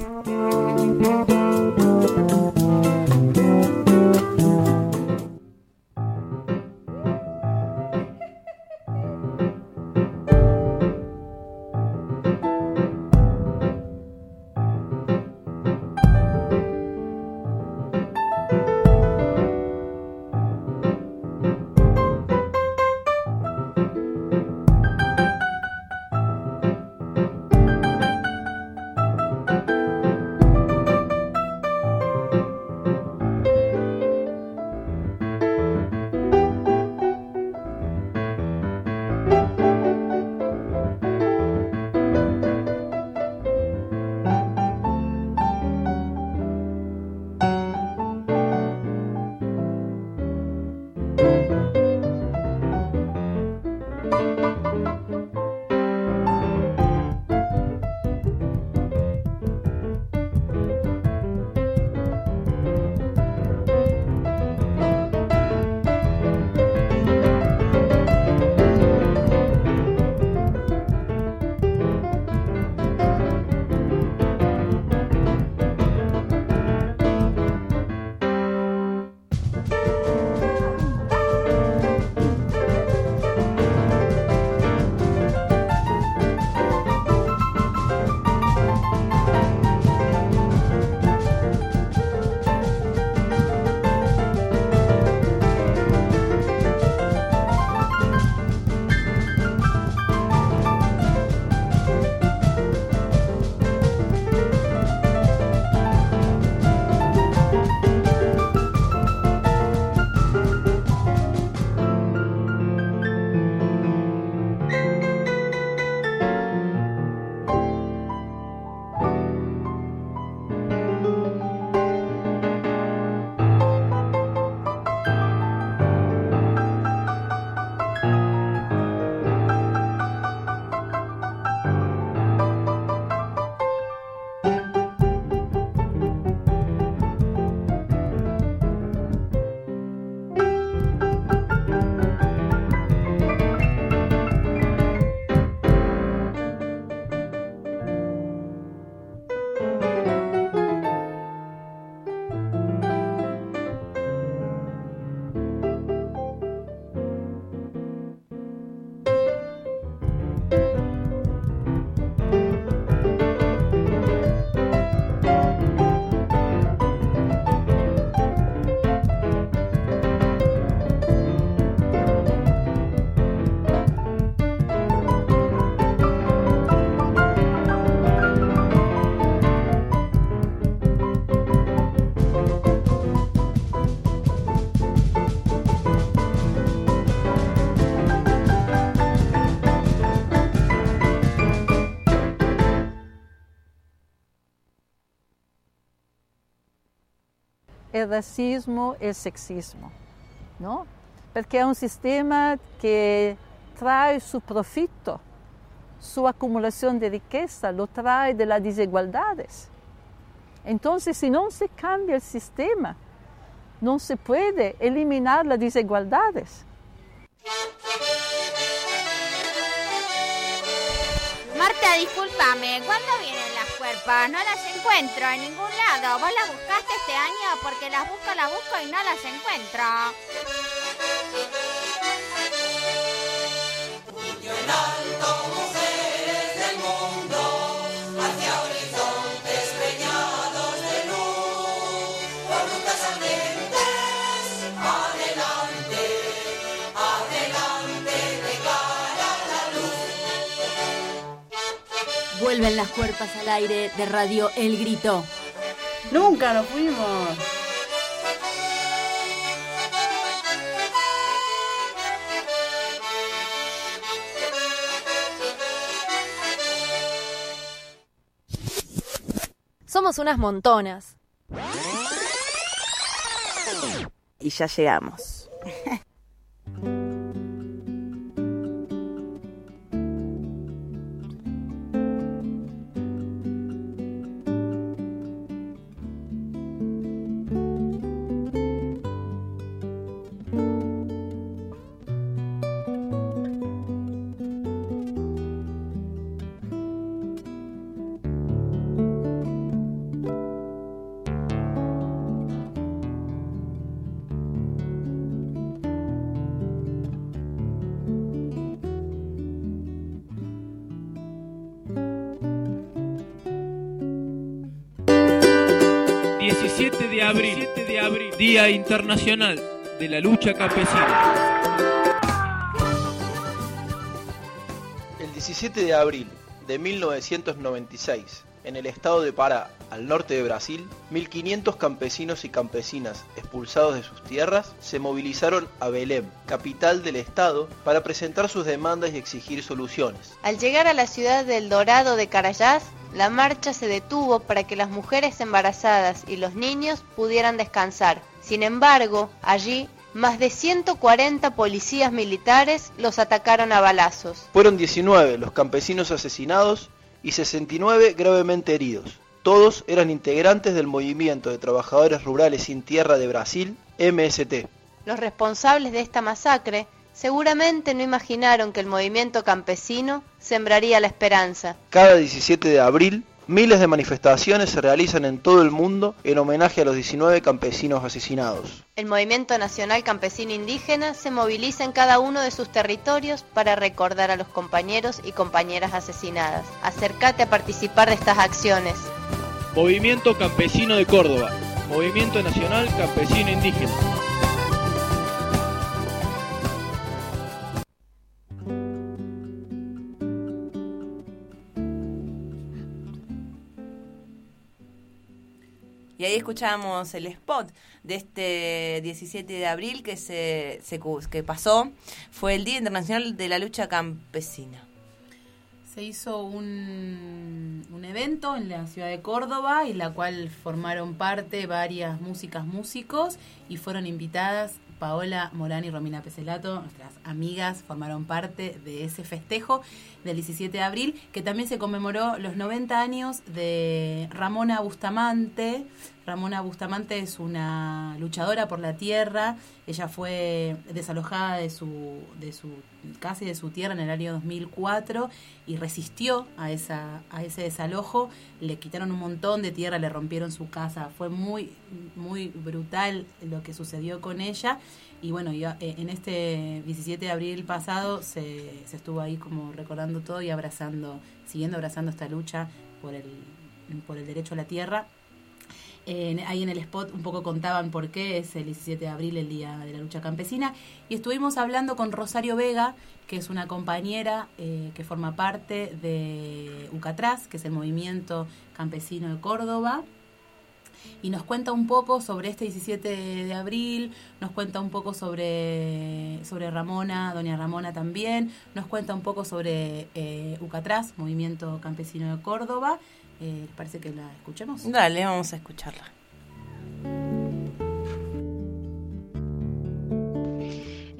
il razzismo e il sexismo, no? Perché è un sistema che trae su profitto, su acumulación de riqueza, lo trae de las desigualdades. Entonces, si no se cambia el sistema, no se puede eliminar las desigualdades. Marta, discúlpame, ¿cuándo vienen las cuerpas? No las encuentro en ningún lado. ¿Vos las buscaste este año? Porque las busco, las busco y no las encuentro. Puño en alto, mujeres del mundo, hacia horizontes preñados de luz, por rutas ardientes, adelante, adelante, de cara a la luz. Vuelven las cuerpas al aire de Radio El Grito. Nunca nos fuimos. Somos unas montonas. Y ya llegamos. diecisiete de abril, diecisiete de abril, Día Internacional de la Lucha Campesina. El diecisiete de abril de mil novecientos noventa y seis, en el estado de Pará, al norte de Brasil, mil quinientos campesinos y campesinas expulsados de sus tierras se movilizaron a Belém, capital del estado, para presentar sus demandas y exigir soluciones. Al llegar a la ciudad del Dorado de Carayás, la marcha se detuvo para que las mujeres embarazadas y los niños pudieran descansar. Sin embargo, allí, más de ciento cuarenta policías militares los atacaron a balazos. Fueron diecinueve los campesinos asesinados y sesenta y nueve gravemente heridos. Todos eran integrantes del Movimiento de Trabajadores Rurales Sin Tierra de Brasil, M S T. Los responsables de esta masacre seguramente no imaginaron que el movimiento campesino sembraría la esperanza. Cada diecisiete de abril, miles de manifestaciones se realizan en todo el mundo en homenaje a los diecinueve campesinos asesinados. El Movimiento Nacional Campesino Indígena se moviliza en cada uno de sus territorios para recordar a los compañeros y compañeras asesinadas. Acércate a participar de estas acciones. Movimiento Campesino de Córdoba, Movimiento Nacional Campesino Indígena. Y ahí escuchamos el spot de este diecisiete de abril que se, se que pasó. Fue el Día Internacional de la Lucha Campesina. Se hizo un, un evento en la ciudad de Córdoba, en la cual formaron parte varias músicas, músicos, y fueron invitadas Paola Morán y Romina Peselato, nuestras amigas, formaron parte de ese festejo del diecisiete de abril, que también se conmemoró los noventa años de Ramona Bustamante. Ramona Bustamante es una luchadora por la tierra. Ella fue desalojada de su, de su casa y de su tierra en el año dos mil cuatro y resistió a, esa, a ese desalojo. Le quitaron un montón de tierra, le rompieron su casa. Fue muy, muy brutal lo que sucedió con ella. Y bueno, yo, eh, en este diecisiete de abril pasado se, se estuvo ahí como recordando todo y abrazando, siguiendo abrazando esta lucha por el, por el derecho a la tierra. Eh, ahí en el spot un poco contaban por qué es el diecisiete de abril el Día de la Lucha Campesina. Y estuvimos hablando con Rosario Vega, que es una compañera eh, que forma parte de UCATRAS, que es el Movimiento Campesino de Córdoba. Y nos cuenta un poco sobre este diecisiete de abril, nos cuenta un poco sobre, sobre Ramona, doña Ramona también, nos cuenta un poco sobre eh, UCATRAS, Movimiento Campesino de Córdoba. Eh, ¿Les parece que la escuchemos? Dale, vamos a escucharla.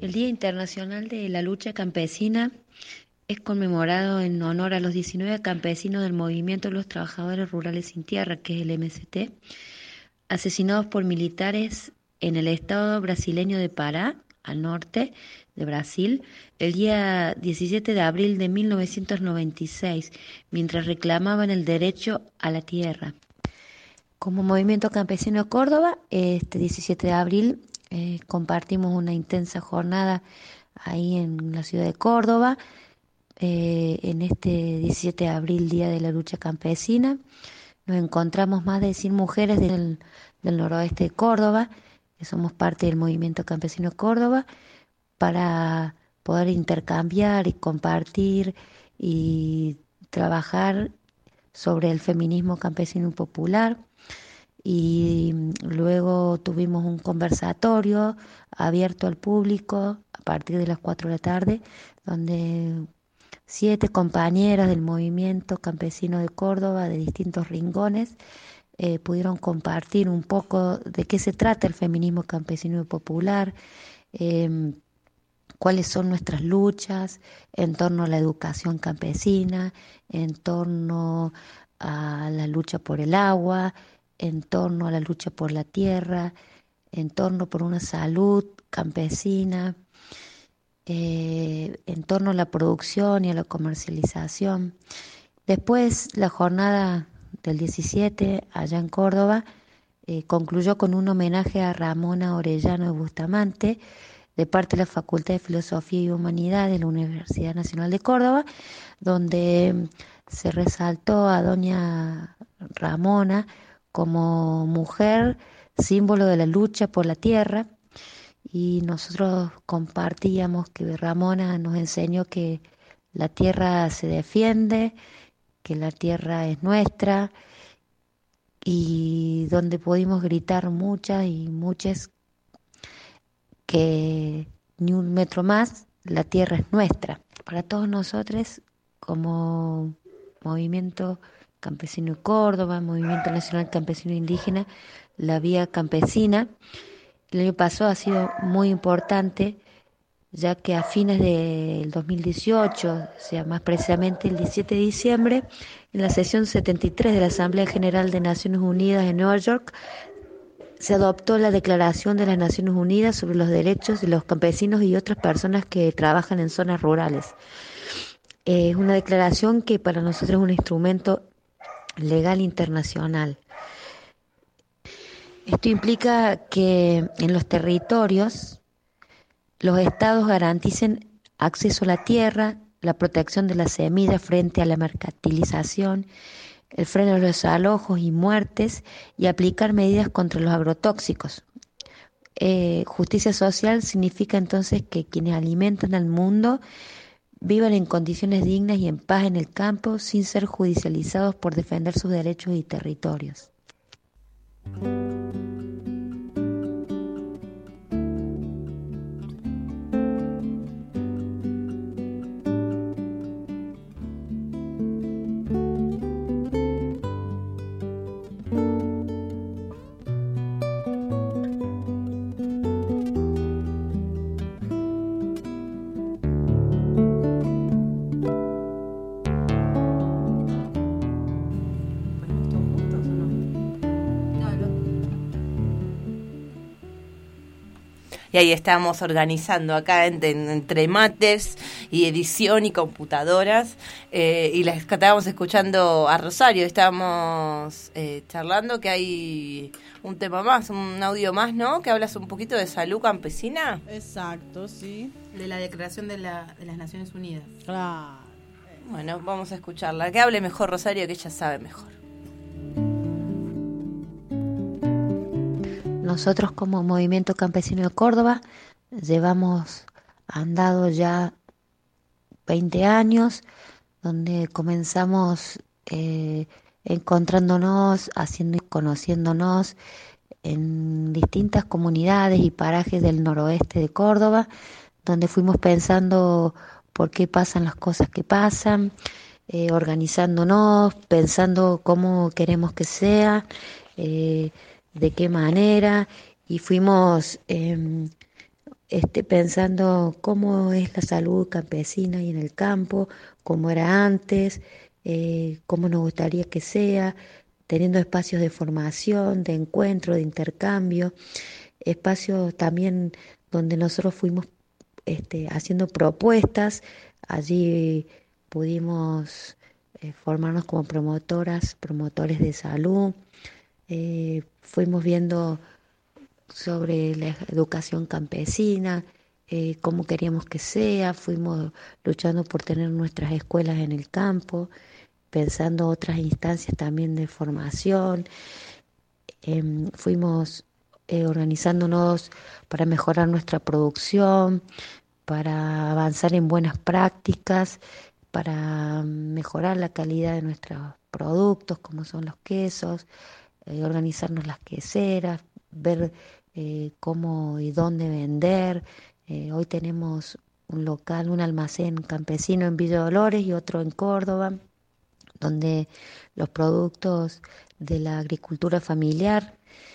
El Día Internacional de la Lucha Campesina es conmemorado en honor a los diecinueve campesinos del Movimiento de los Trabajadores Rurales Sin Tierra, que es el M S T, asesinados por militares en el estado brasileño de Pará, al norte de Brasil, el día diecisiete de abril de mil novecientos noventa y seis, mientras reclamaban el derecho a la tierra. Como Movimiento Campesino de Córdoba, este diecisiete de abril eh, compartimos una intensa jornada ahí en la ciudad de Córdoba, eh, en este diecisiete de abril, Día de la Lucha Campesina. Nos encontramos más de cien mujeres del, del noroeste de Córdoba, que somos parte del Movimiento Campesino de Córdoba, para poder intercambiar y compartir y trabajar sobre el feminismo campesino y popular. Y luego tuvimos un conversatorio abierto al público a partir de las cuatro de la tarde, donde siete compañeras del Movimiento Campesino de Córdoba, de distintos rincones, eh, pudieron compartir un poco de qué se trata el feminismo campesino y popular, eh, cuáles son nuestras luchas en torno a la educación campesina, en torno a la lucha por el agua, en torno a la lucha por la tierra, en torno por una salud campesina, eh, en torno a la producción y a la comercialización. Después, la jornada del diecisiete, allá en Córdoba, eh, concluyó con un homenaje a Ramona Orellano de Bustamante, de parte de la Facultad de Filosofía y Humanidades de la Universidad Nacional de Córdoba, donde se resaltó a doña Ramona como mujer, símbolo de la lucha por la tierra, y nosotros compartíamos que Ramona nos enseñó que la tierra se defiende, que la tierra es nuestra, y donde pudimos gritar muchas y muchas que ni un metro más, la tierra es nuestra. Para todos nosotros, como Movimiento Campesino de Córdoba, Movimiento Nacional Campesino Indígena, la vía campesina, el año pasado ha sido muy importante, ya que a fines del dos mil dieciocho, o sea, más precisamente el diecisiete de diciembre, en la sesión setenta y tres de la Asamblea General de Naciones Unidas en Nueva York, se adoptó la Declaración de las Naciones Unidas sobre los derechos de los campesinos y otras personas que trabajan en zonas rurales. Es una declaración que para nosotros es un instrumento legal internacional. Esto implica que en los territorios los estados garanticen acceso a la tierra, la protección de las semillas frente a la mercantilización, el freno de los desalojos y muertes, y aplicar medidas contra los agrotóxicos. Eh, justicia social significa entonces que quienes alimentan al mundo vivan en condiciones dignas y en paz en el campo, sin ser judicializados por defender sus derechos y territorios. Y ahí estamos organizando acá entre, entre mates y edición y computadoras. Eh, y la estábamos escuchando a Rosario. Estábamos eh, charlando que hay un tema más, un audio más, ¿no? Que hablas un poquito de salud campesina. Exacto, sí. De la Declaración de, la, de las Naciones Unidas. Claro. Bueno, vamos a escucharla. Que hable mejor Rosario, que ella sabe mejor. Nosotros como Movimiento Campesino de Córdoba llevamos andado ya veinte años, donde comenzamos eh, encontrándonos, haciendo y conociéndonos en distintas comunidades y parajes del noroeste de Córdoba, donde fuimos pensando por qué pasan las cosas que pasan, eh, organizándonos, pensando cómo queremos que sea, eh, de qué manera, y fuimos eh, este, pensando cómo es la salud campesina y en el campo, cómo era antes, eh, cómo nos gustaría que sea, teniendo espacios de formación, de encuentro, de intercambio, espacios también donde nosotros fuimos este, haciendo propuestas. Allí pudimos eh, formarnos como promotoras, promotores de salud, eh, fuimos viendo sobre la educación campesina, eh, cómo queríamos que sea, fuimos luchando por tener nuestras escuelas en el campo, pensando otras instancias también de formación, eh, fuimos eh, organizándonos para mejorar nuestra producción, para avanzar en buenas prácticas, para mejorar la calidad de nuestros productos, como son los quesos, eh, organizarnos las queseras, ver eh, cómo y dónde vender. Eh, hoy tenemos un local, un almacén campesino en Villa Dolores y otro en Córdoba, donde los productos de la agricultura familiar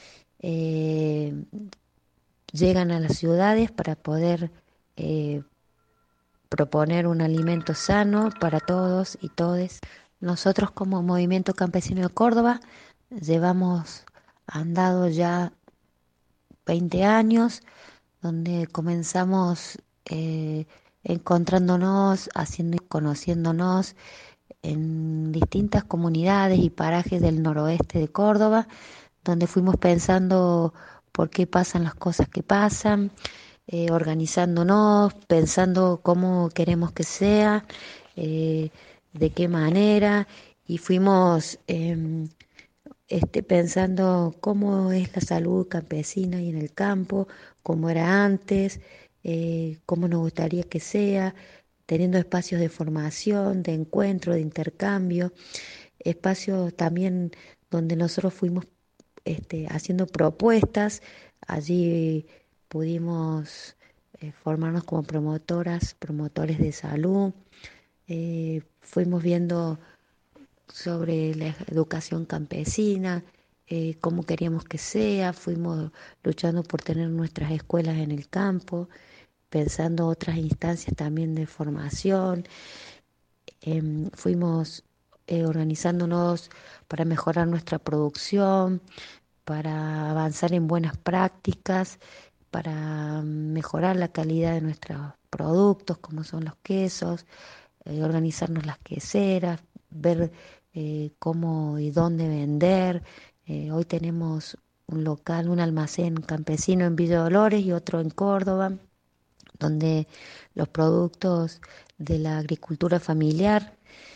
eh, llegan a las ciudades para poder eh, proponer un alimento sano para todos y todes. Nosotros como Movimiento Campesino de Córdoba llevamos andado ya veinte años, donde comenzamos eh, encontrándonos, haciendo y conociéndonos en distintas comunidades y parajes del noroeste de Córdoba, donde fuimos pensando por qué pasan las cosas que pasan, eh, organizándonos, pensando cómo queremos que sea, eh, de qué manera, y fuimos eh, este, pensando cómo es la salud campesina y en el campo, cómo era antes, eh, cómo nos gustaría que sea, teniendo espacios de formación, de encuentro, de intercambio, espacios también donde nosotros fuimos este, haciendo propuestas. Allí pudimos eh, formarnos como promotoras, promotores de salud, eh, fuimos viendo sobre la educación campesina, eh, cómo queríamos que sea, fuimos luchando por tener nuestras escuelas en el campo, pensando otras instancias también de formación, eh, fuimos eh, organizándonos para mejorar nuestra producción, para avanzar en buenas prácticas, para mejorar la calidad de nuestros productos, como son los quesos, eh, organizarnos las queseras, ver eh, cómo y dónde vender. Eh, hoy tenemos un local, un almacén campesino en Villa Dolores y otro en Córdoba, donde los productos de la agricultura familiar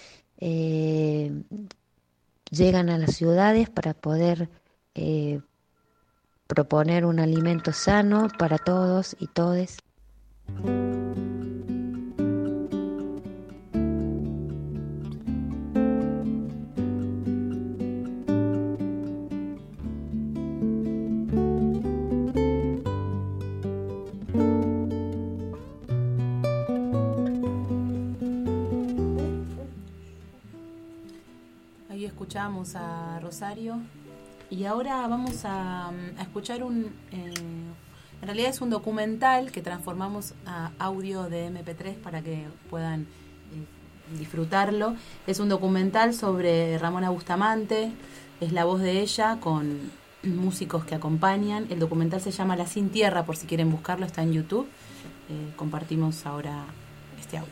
eh, llegan a las ciudades para poder eh, proponer un alimento sano para todos y todes. Escuchamos a Rosario y ahora vamos a, a escuchar un, eh, en realidad es un documental que transformamos a audio de eme pe tres para que puedan eh, disfrutarlo. Es un documental sobre Ramona Bustamante, es la voz de ella con músicos que acompañan. El documental se llama La Sin Tierra, por si quieren buscarlo, está en YouTube. Eh, compartimos ahora este audio.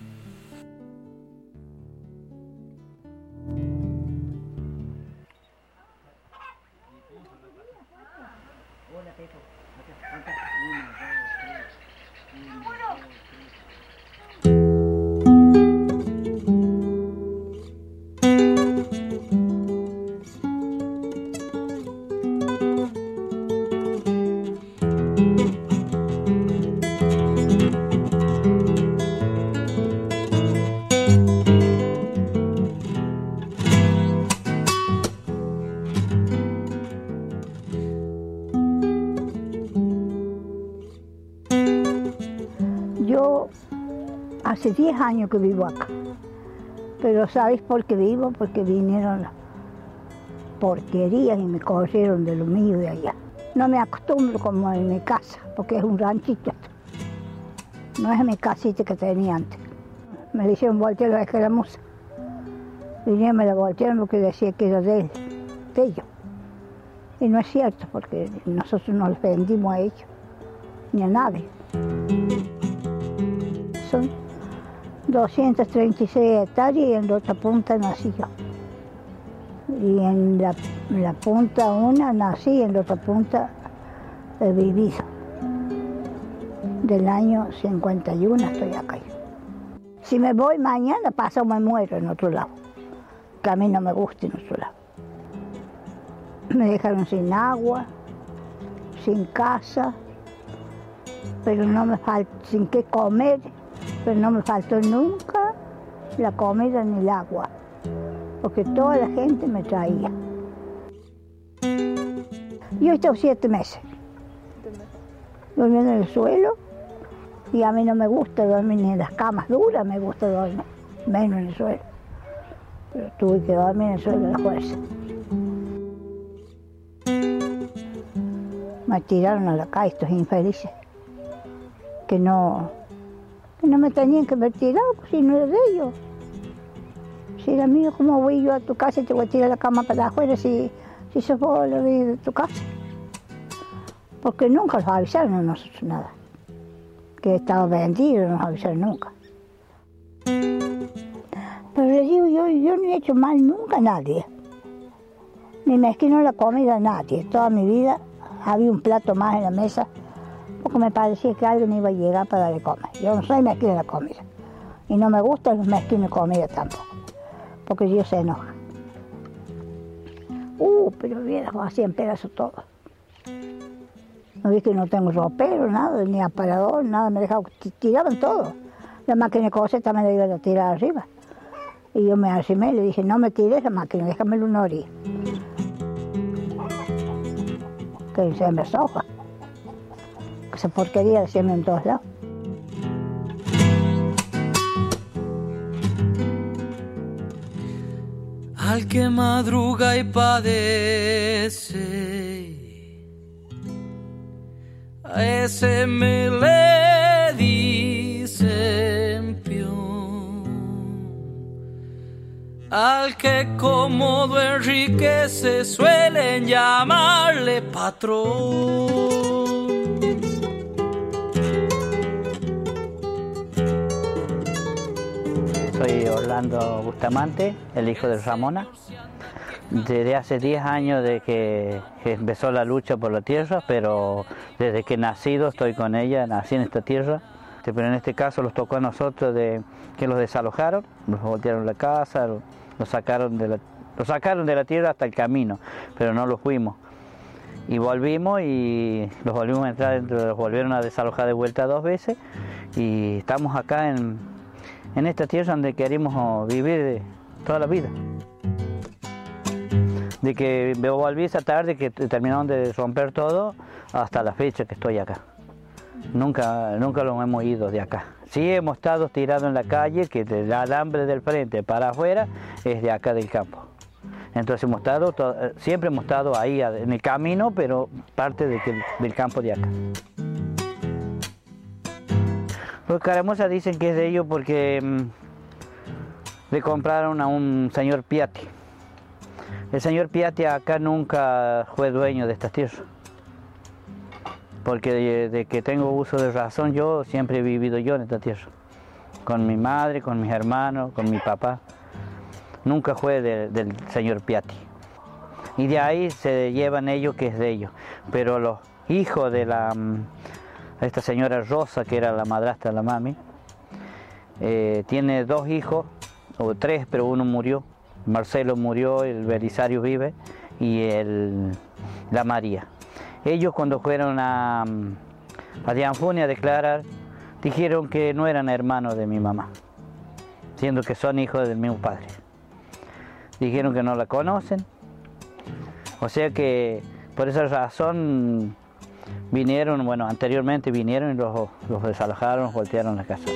Hace diez años que vivo acá, pero ¿sabéis por qué vivo? Porque vinieron las porquerías y me cogieron de lo mío de allá. No me acostumbro como en mi casa, porque es un ranchito. no es mi casita que tenía antes. Me le hicieron voltear la escaramuza. Vinieron, me la voltearon porque decía que era de él, de ellos. Y no es cierto, porque nosotros no les vendimos a ellos, ni a nadie. Son doscientas treinta y seis hectáreas y en la otra punta nací yo. Y en la, en la punta una nací y en la otra punta he vivido. Del año cincuenta y uno estoy acá. Si me voy mañana, paso me muero en otro lado. Que a mí no me gusta en otro lado. Me dejaron sin agua, sin casa, pero no me faltó, sin qué comer, pero no me faltó nunca la comida ni el agua, porque toda la gente me traía. Yo he estado siete meses durmiendo en el suelo y a mí no me gusta dormir ni en las camas duras, me gusta dormir, menos en el suelo. Pero tuve que dormir en el suelo de la fuerza. Me tiraron a la calle estos infelices, que no, que no me tenían que haber tirado, si no era de ellos. Si era mío, ¿cómo voy yo a tu casa y te voy a tirar la cama para afuera si, si sos vos la de tu casa? Porque nunca los avisaron a nosotros nada. Que estaba vendido, no nos avisaron nunca. Pero les digo, yo, yo no he hecho mal nunca a nadie. Ni mezquino la comida a nadie. Toda mi vida había un plato más en la mesa porque me parecía que alguien iba a llegar para darle comer. Yo no soy mezquino de la comida. Y no me gustan los mezquinos de comida tampoco. Porque Dios se enoja. Uh, pero vieras, así en pedazos todo. No vi que no tengo ropero, nada, ni aparador, nada, me dejaban, tiraban todo. La máquina de coser me la iban a tirar arriba. Y yo me arrimé y le dije, no me tires la máquina, déjame una orilla. Que se me soja. Esa porquería la siembra en todos lados. Al que madruga y padece, a ese me le dicen peón. Al que cómodo enriquece suelen llamarle patrón. Soy Orlando Bustamante, el hijo de Ramona. Desde hace diez años de que empezó la lucha por la tierra, pero desde que nacido estoy con ella, nací en esta tierra. Pero en este caso los tocó a nosotros de que los desalojaron, los voltearon la casa, los sacaron de la, los sacaron de la tierra hasta el camino, pero no los fuimos. Y volvimos y los volvimos a entrar dentro, los volvieron a desalojar de vuelta dos veces y estamos acá en, en esta tierra donde queremos vivir de toda la vida. De que me volví esa tarde que terminaron de romper todo hasta la fecha que estoy acá. Nunca, nunca lo hemos ido de acá. Sí hemos estado tirados en la calle, que del alambre del frente para afuera es de acá del campo. Entonces hemos estado, siempre hemos estado ahí en el camino, pero parte de que, del campo de acá. Los Caramosa dicen que es de ellos porque mmm, le compraron a un señor Piatti. El señor Piatti acá nunca fue dueño de esta tierra. Porque de, de que tengo uso de razón, yo siempre he vivido yo en esta tierra. Con mi madre, con mis hermanos, con mi papá. Nunca fue de, del señor Piatti. Y de ahí se llevan ellos que es de ellos. Pero los hijos de la, esta señora Rosa, que era la madrastra de la mami, eh, tiene dos hijos, o tres, pero uno murió. Marcelo murió, el Belisario vive, y el, la María. Ellos cuando fueron a, a Dianfuni a declarar, dijeron que no eran hermanos de mi mamá, siendo que son hijos del mismo padre. Dijeron que no la conocen, o sea que por esa razón vinieron, bueno, anteriormente vinieron y los, los desalojaron, los voltearon la casa.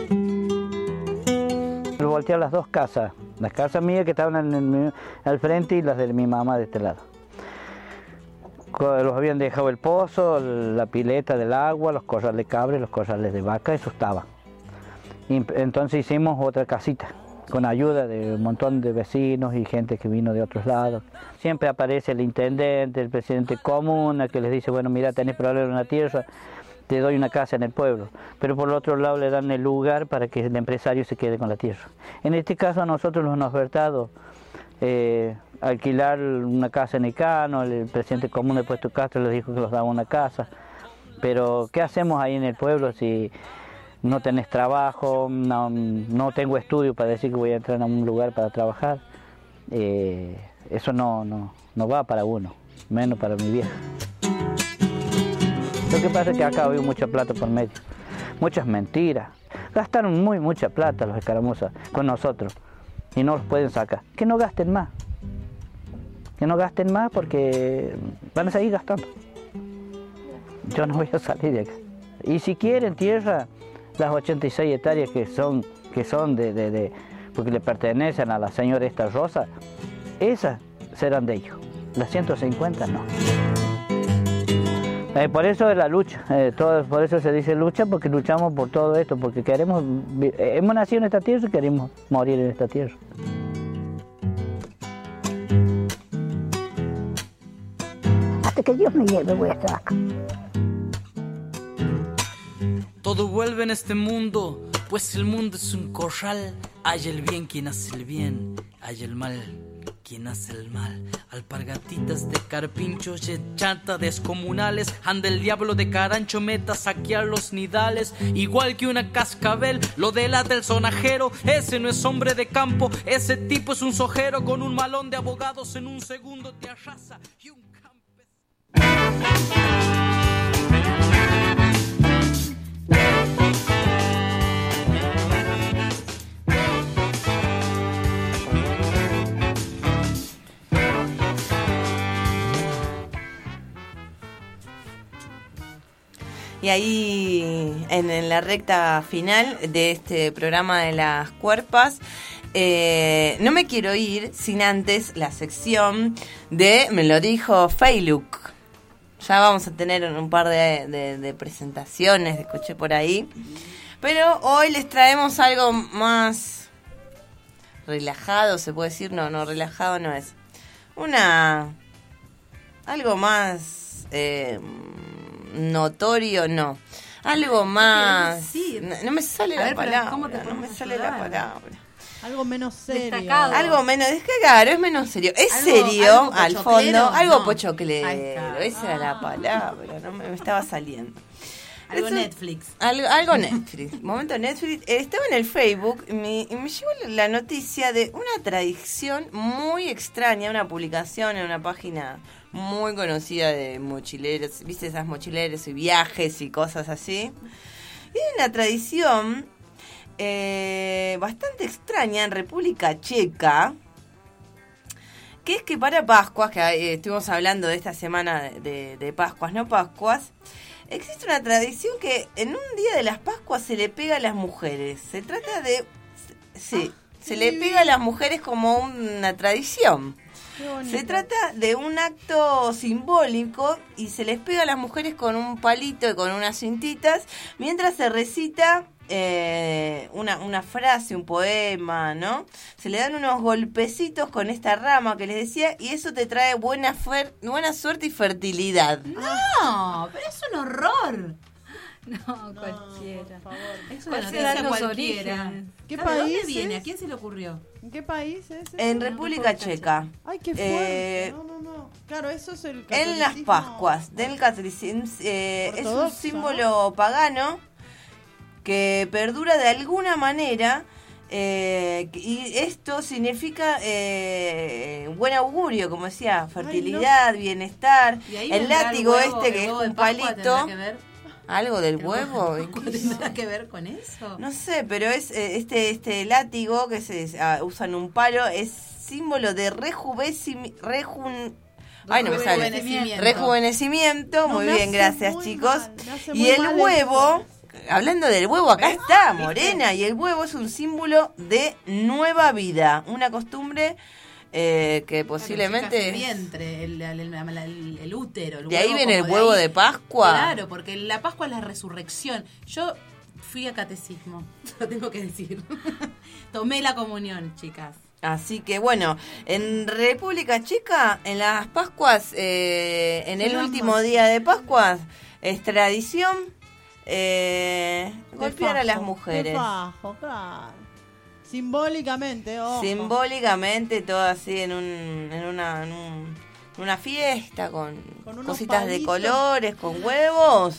Los voltearon las dos casas, las casas mías que estaban en el, al frente y las de mi mamá de este lado. los habían dejado el pozo, la pileta del agua, los corrales de cabra y los corrales de vaca, eso estaba. Y entonces hicimos otra casita, con ayuda de un montón de vecinos y gente que vino de otros lados. Siempre aparece el intendente, el presidente comuna, que les dice, bueno, mira, tenés problema en la tierra, te doy una casa en el pueblo. Pero por el otro lado le dan el lugar para que el empresario se quede con la tierra. En este caso a nosotros nos han ofertado eh, alquilar una casa en Ecano, el presidente común de Puesto Castro les dijo que nos daba una casa. Pero ¿qué hacemos ahí en el pueblo si no tenés trabajo, no, no tengo estudio para decir que voy a entrar a un lugar para trabajar? Eh, eso no, no, no va para uno, menos para mi vieja. Lo que pasa es que acá había mucha plata por medio, muchas mentiras. Gastaron muy mucha plata los escaramuzas con nosotros y no los pueden sacar. Que no gasten más, que no gasten más porque van a seguir gastando. Yo no voy a salir de acá. Y si quieren tierra, las ochenta y seis hectáreas que son, que son de, de, de, porque le pertenecen a la señora esta Rosa, esas serán de ellos, las ciento cincuenta no. Eh, por eso es la lucha, eh, todo, por eso se dice lucha, porque luchamos por todo esto, porque queremos, eh, hemos nacido en esta tierra y queremos morir en esta tierra. Hasta que Dios me lleve voy a estar acá. Todo vuelve en este mundo, pues el mundo es un corral. Hay el bien quien hace el bien, hay el mal quien hace el mal. Alpargatitas de carpinchos y chata descomunales, anda el diablo de Carancho meta a saquear los nidales. Igual que una cascabel, lo delata el sonajero. Ese no es hombre de campo, ese tipo es un sojero. Con un malón de abogados en un segundo te arrasa. Y un Y ahí, en, en la recta final de este programa de las cuerpas, eh, no me quiero ir sin antes la sección de Me lo dijo Feiluk. Ya vamos a tener un par de, de, de presentaciones, escuché por ahí. Pero hoy les traemos algo más relajado, se puede decir. No, no, relajado no es. Una... algo más... Eh, notorio, no. Algo más... No, no me sale la palabra. No me sale la palabra. Algo menos serio. Destacado. Algo menos... Es que claro, es menos serio. Es Algo- serio, algo al pochoclero, fondo. Algo no. pochoclero. Ahí está. Esa era la palabra. No me, me estaba saliendo. Algo Eso- Netflix. Algo, algo Netflix. Momento Netflix. Eh, Estaba en el Facebook y me, y me llegó la noticia de una tradición muy extraña, una publicación en una página muy conocida de mochileros, viste esas mochileros y viajes y cosas así. Y hay una tradición eh, bastante extraña en República Checa, que es que para Pascuas, que eh, estuvimos hablando de esta semana de, de, de Pascuas, no Pascuas, existe una tradición que en un día de las Pascuas se le pega a las mujeres. Se trata de... Sí, se le pega a las mujeres como una tradición. Se trata de un acto simbólico y se les pega a las mujeres con un palito y con unas cintitas mientras se recita eh, una, una frase, un poema, ¿no? Se le dan unos golpecitos con esta rama que les decía y eso te trae buena, fuer- buena suerte y fertilidad. No, pero es un horror. No, cualquiera. Es una ¿Cuál será noticia los cualquiera. orígenes? ¿Qué ¿Sabe dónde país viene? es? ¿A quién se le ocurrió? ¿En qué país es? eso? En República Checa. Ay, qué fuerte. Eh, no, no, no. Claro, eso es el En las catolicismo. Pascuas del catolicismo eh, es un Ortodoxo, símbolo pagano que perdura de alguna manera eh, y esto significa eh, buen augurio, como decía, fertilidad, bienestar. Y ahí El vendrá látigo huevo, este el que es huevo de un Pascua, palito. ¿tendrá que ver? ¿Algo del ¿El huevo? de Pascua ¿Tendrá que ver con eso? No sé, pero es eh, este este látigo que se ah, usan un palo es símbolo de rejuvecimiento. Rejun... Ay, no me sale. Rejuvenecimiento. Rejuvenecimiento. No, Muy me bien, hace gracias, muy chicos. mal, me hace Y muy el mal huevo, hablando del huevo, acá está, ¿Viste? morena. Y el huevo es un símbolo de nueva vida. Una costumbre eh, que Claro, posiblemente... chicas, el vientre, el, el, el, el- el útero. El ¿De ahí huevo viene como el huevo ahí. de Pascua? Claro, porque la Pascua es la resurrección. Yo fui a catecismo, lo tengo que decir. Tomé la comunión, chicas. Así que bueno, en República Checa, en las Pascuas, eh, en el Tenemos- último día de Pascuas, es tradición eh, Te golpear a las fajo, mujeres. te fajo, claro. Simbólicamente, ojo. Simbólicamente, todo así en, un, en, una, en, un- en una fiesta, con, Con unos cositas de palitos. colores, con huevos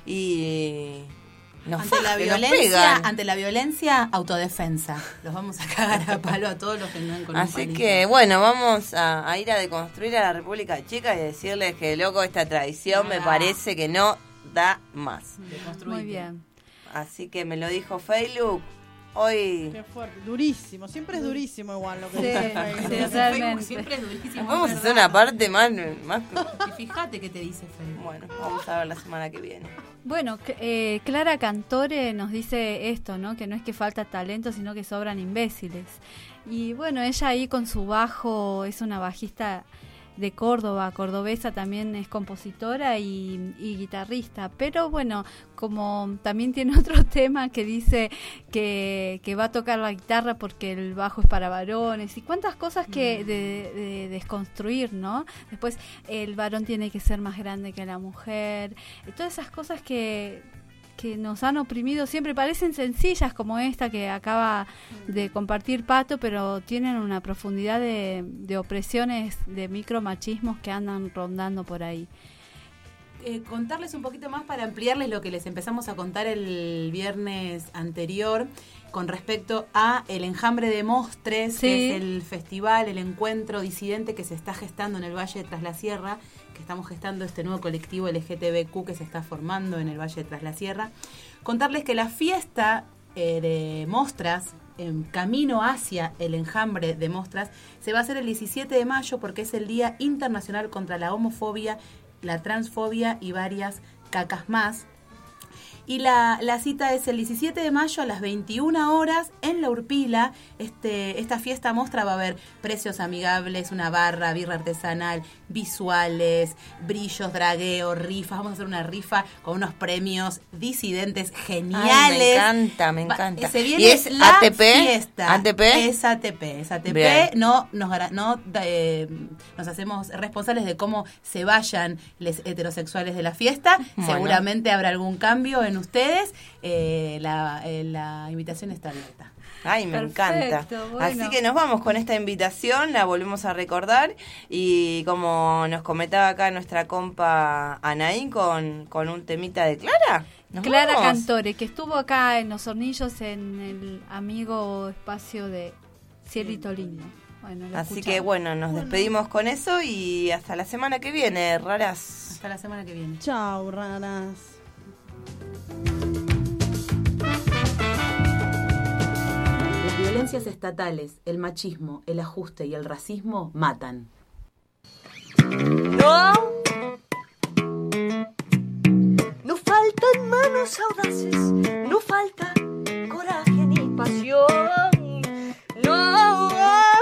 y... Nos Ante la fajan, nos violencia, pegan. ante la violencia, autodefensa. Los vamos a cagar a palo a todos los que no ven con un Así palito. que bueno, vamos a, a ir a deconstruir a la República Checa y decirles que loco esta tradición me Ah. parece que no da más. Muy bien. Así que me lo dijo Facebook hoy. Qué fuerte, durísimo. Siempre es durísimo igual lo que Sí, dice Facebook. sí, Facebook realmente. siempre es durísimo. Vamos a es hacer verdad. una parte más, más... Y fíjate que te dice Facebook. Bueno, vamos a ver la semana que viene. Bueno, c- eh, Clara Cantore nos dice esto, ¿no? Que no es que falta talento, sino que sobran imbéciles. Y bueno, ella ahí con su bajo, es una bajista de Córdoba, cordobesa, también es compositora y, y guitarrista. Pero bueno, como también tiene otro tema que dice que, que va a tocar la guitarra porque el bajo es para varones y cuántas cosas que de, de desconstruir, ¿no? Después el varón tiene que ser más grande que la mujer, y todas esas cosas que que nos han oprimido siempre parecen sencillas como esta que acaba de compartir Pato, pero tienen una profundidad de, de opresiones, de micromachismos que andan rondando por ahí. Eh, contarles un poquito más para ampliarles lo que les empezamos a contar el viernes anterior con respecto a el Enjambre de Mostres, Sí. que es el festival, el encuentro disidente que se está gestando en el Valle de Tras la Sierra, que estamos gestando este nuevo colectivo L G T B Q que se está formando en el Valle de Tras la Sierra. Contarles que la fiesta eh, de Mostras, en camino hacia el Enjambre de Mostras, se va a hacer el diecisiete de mayo porque es el Día Internacional contra la Homofobia, la Transfobia y varias cacas más. Y la, la cita es el diecisiete de mayo a las veintiuna horas en La Urpila. Este, esta fiesta mostra va a haber precios amigables, una barra, birra artesanal, visuales, brillos, dragueo, rifas. Vamos a hacer una rifa con unos premios disidentes geniales. Ay, me encanta, me Va- encanta. Se viene ¿Y es la A T P? fiesta. ¿A T P? Es A T P, es A T P. Bien. No, nos, gara- no eh, nos hacemos responsables de cómo se vayan los heterosexuales de la fiesta. Bueno. Seguramente habrá algún cambio en ustedes. Eh, la, eh, la invitación está abierta. Ay, me Perfecto, encanta. bueno. Así que nos vamos con esta invitación, la volvemos a recordar y como nos comentaba acá nuestra compa Anaí con, con un temita de Clara. ¿Nos Clara vamos? Cantore, que estuvo acá en Los Hornillos en el amigo espacio de Cielito Lindo. Bueno, lo Así escuchamos. que bueno, nos despedimos con eso y hasta la semana que viene, raras. Hasta la semana que viene. Chau, raras. Las violencias estatales, el machismo, el ajuste y el racismo matan. No, no faltan manos audaces, no falta coraje ni pasión. No,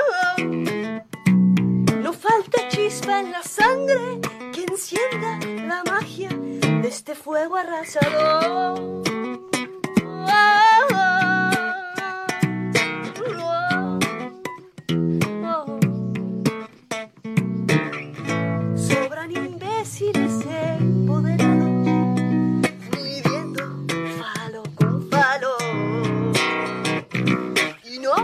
no falta chispa en la sangre que encienda la magia de este fuego arrasador. Sobran imbéciles empoderados, viviendo falo con falo. Y no,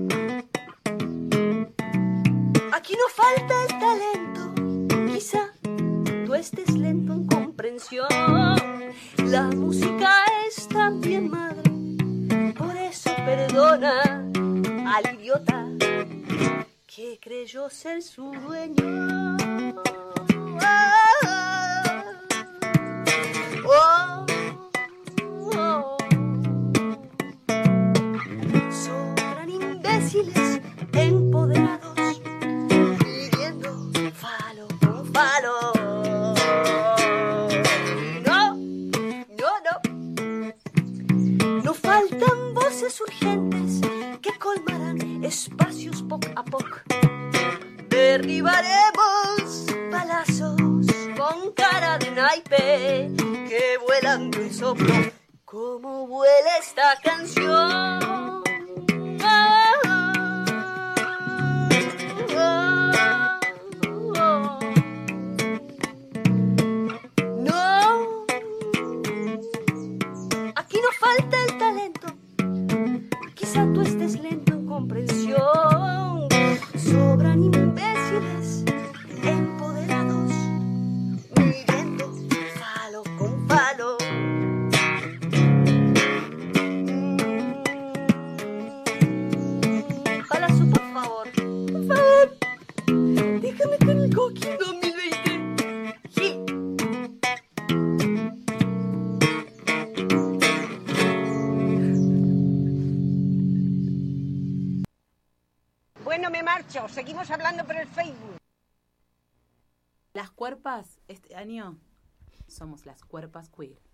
aquí no falta el talento, quizá tú estés lento en comprensión. La música es también madre, por eso perdona al idiota que creyó ser su dueño. Oh, oh. Sobran imbéciles empoderados, pidiendo falo con falo. No, no, no. No faltan voces urgentes que colmarán espacios poco a poco. derribaremos palazos con cara de naipe que vuelan de un soplo. Como vuela esta canción. Ah, ah, ah. No, aquí no falta el talento. Quizá tú estés lento en comprensión. Sobran imbéciles empoderados, midiendo falo con falo. Palazo, por favor, por favor, déjame con el Coquín dos mil veinte. Sí. Bueno, me marcho. Seguimos hablando por el Facebook. Las cuerpas, este año, somos las cuerpas queer.